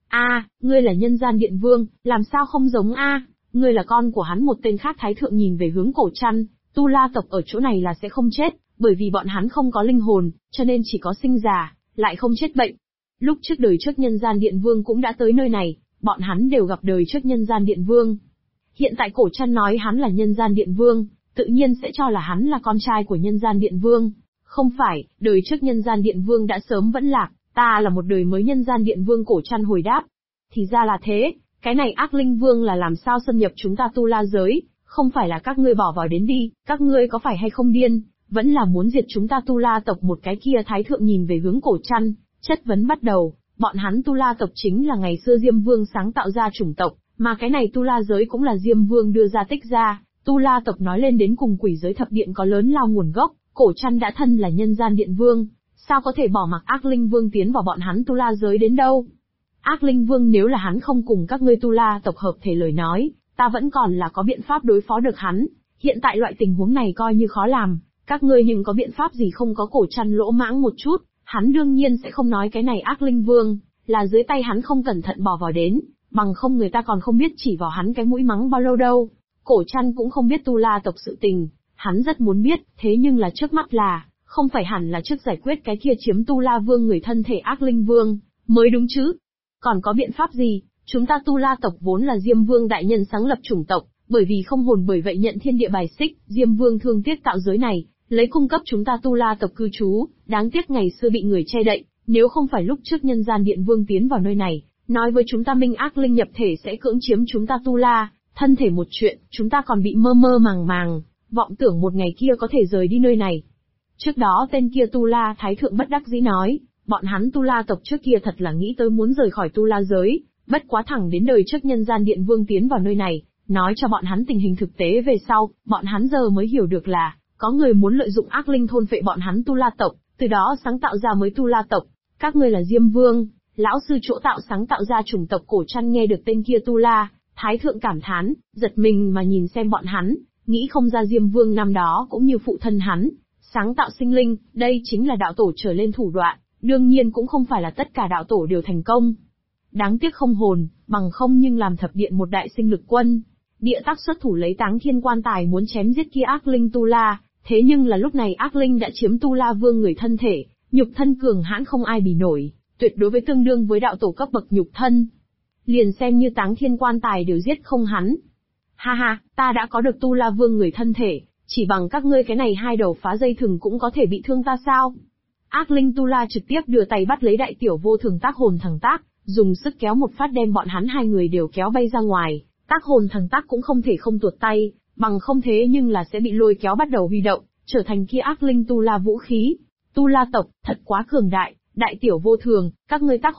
Ngươi là Nhân Gian Điện Vương, làm sao không giống ngươi là con của hắn? Một tên khác thái thượng nhìn về hướng Cổ Trăn, Tu La tộc ở chỗ này là sẽ không chết, bởi vì bọn hắn không có linh hồn, cho nên chỉ có sinh già, lại không chết bệnh. Lúc trước đời trước Nhân Gian Điện Vương cũng đã tới nơi này, bọn hắn đều gặp đời trước Nhân Gian Điện Vương. Hiện tại Cổ Trăn nói hắn là Nhân Gian Điện Vương, tự nhiên sẽ cho là hắn là con trai của Nhân Gian Điện Vương. Không phải, đời trước Nhân Gian Điện Vương đã sớm vẫn lạc, ta là một đời mới Nhân Gian Điện Vương. Cổ Trăn hồi đáp. Thì ra là thế, cái này Ác Linh Vương là làm sao xâm nhập chúng ta Tu La giới, không phải là các ngươi bỏ vào đến đi, các ngươi có phải hay không điên, vẫn là muốn diệt chúng ta Tu La tộc? Một cái kia thái thượng nhìn về hướng Cổ Trăn, chất vấn bắt đầu. Bọn hắn Tu La tộc chính là ngày xưa Diêm Vương sáng tạo ra chủng tộc, mà cái này Tu La giới cũng là Diêm Vương đưa ra tích ra. Tu La tộc nói lên đến cùng quỷ giới thập điện có lớn lao nguồn gốc, Cổ Trăn đã thân là Nhân Gian Điện Vương, sao có thể bỏ mặc Ác Linh Vương tiến vào bọn hắn Tu La giới đến đâu? Ác Linh Vương nếu là hắn không cùng các ngươi Tu La tộc hợp thể lời nói, ta vẫn còn là có biện pháp đối phó được hắn, hiện tại loại tình huống này coi như khó làm, các ngươi nhưng có biện pháp gì không? Có Cổ Trăn lỗ mãng một chút, hắn đương nhiên sẽ không nói cái này Ác Linh Vương là dưới tay hắn không cẩn thận bỏ vào đến, bằng không người ta còn không biết chỉ vào hắn cái mũi mắng bao lâu đâu. Cổ Trăn cũng không biết Tu La tộc sự tình, hắn rất muốn biết, thế nhưng là trước mắt là, không phải hẳn là trước giải quyết cái kia chiếm Tu La Vương người thân thể Ác Linh Vương, mới đúng chứ? Còn có biện pháp gì? Chúng ta Tu La tộc vốn là Diêm Vương đại nhân sáng lập chủng tộc, bởi vì không hồn bởi vậy nhận thiên địa bài xích, Diêm Vương thương tiếc tạo giới này, lấy cung cấp chúng ta Tu La tộc cư trú, đáng tiếc ngày xưa bị người che đậy, nếu không phải lúc trước Nhân Gian Điện Vương tiến vào nơi này, nói với chúng ta Minh Ác Linh nhập thể sẽ cưỡng chiếm chúng ta Tu La thân thể một chuyện, chúng ta còn bị mơ mơ màng màng, vọng tưởng một ngày kia có thể rời đi nơi này. Trước đó tên kia Tu La thái thượng bất đắc dĩ nói, bọn hắn Tu La tộc trước kia thật là nghĩ tới muốn rời khỏi Tu La giới, bất quá thẳng đến đời trước Nhân Gian Điện Vương tiến vào nơi này, nói cho bọn hắn tình hình thực tế về sau, bọn hắn giờ mới hiểu được là, có người muốn lợi dụng ác linh thôn phệ bọn hắn Tu La tộc, từ đó sáng tạo ra mới Tu La tộc. Các ngươi là Diêm Vương, lão sư chỗ tạo sáng tạo ra chủng tộc. Cổ Trăn nghe được tên kia Tu La thái thượng cảm thán, giật mình mà nhìn xem bọn hắn, nghĩ không ra Diêm Vương năm đó cũng như phụ thân hắn, sáng tạo sinh linh, đây chính là đạo tổ trở lên thủ đoạn, đương nhiên cũng không phải là tất cả đạo tổ đều thành công. Đáng tiếc không hồn, bằng không nhưng làm thập điện một đại sinh lực quân. Địa Tắc xuất thủ lấy Táng Thiên quan tài muốn chém giết kia ác linh Tu La, thế nhưng là lúc này ác linh đã chiếm Tu La Vương người thân thể, nhục thân cường hãn không ai bì nổi, tuyệt đối với tương đương với đạo tổ cấp bậc nhục thân. Liền xem như Táng Thiên quan tài đều giết không hắn. Ha ha, ta đã có được Tu La Vương người thân thể, chỉ bằng các ngươi cái này hai đầu phá dây thừng cũng có thể bị thương ta sao? Ác linh Tu La trực tiếp đưa tay bắt lấy Đại Tiểu Vô Thường Tác Hồn Thằng Tác, dùng sức kéo một phát đem bọn hắn hai người đều kéo bay ra ngoài. Tác Hồn Thằng Tác cũng không thể không tuột tay, bằng không thế nhưng là sẽ bị lôi kéo bắt đầu huy động, trở thành kia ác linh Tu La vũ khí. Tu La tộc, thật quá cường đại, Đại Tiểu Vô Thường, các ngươi Tác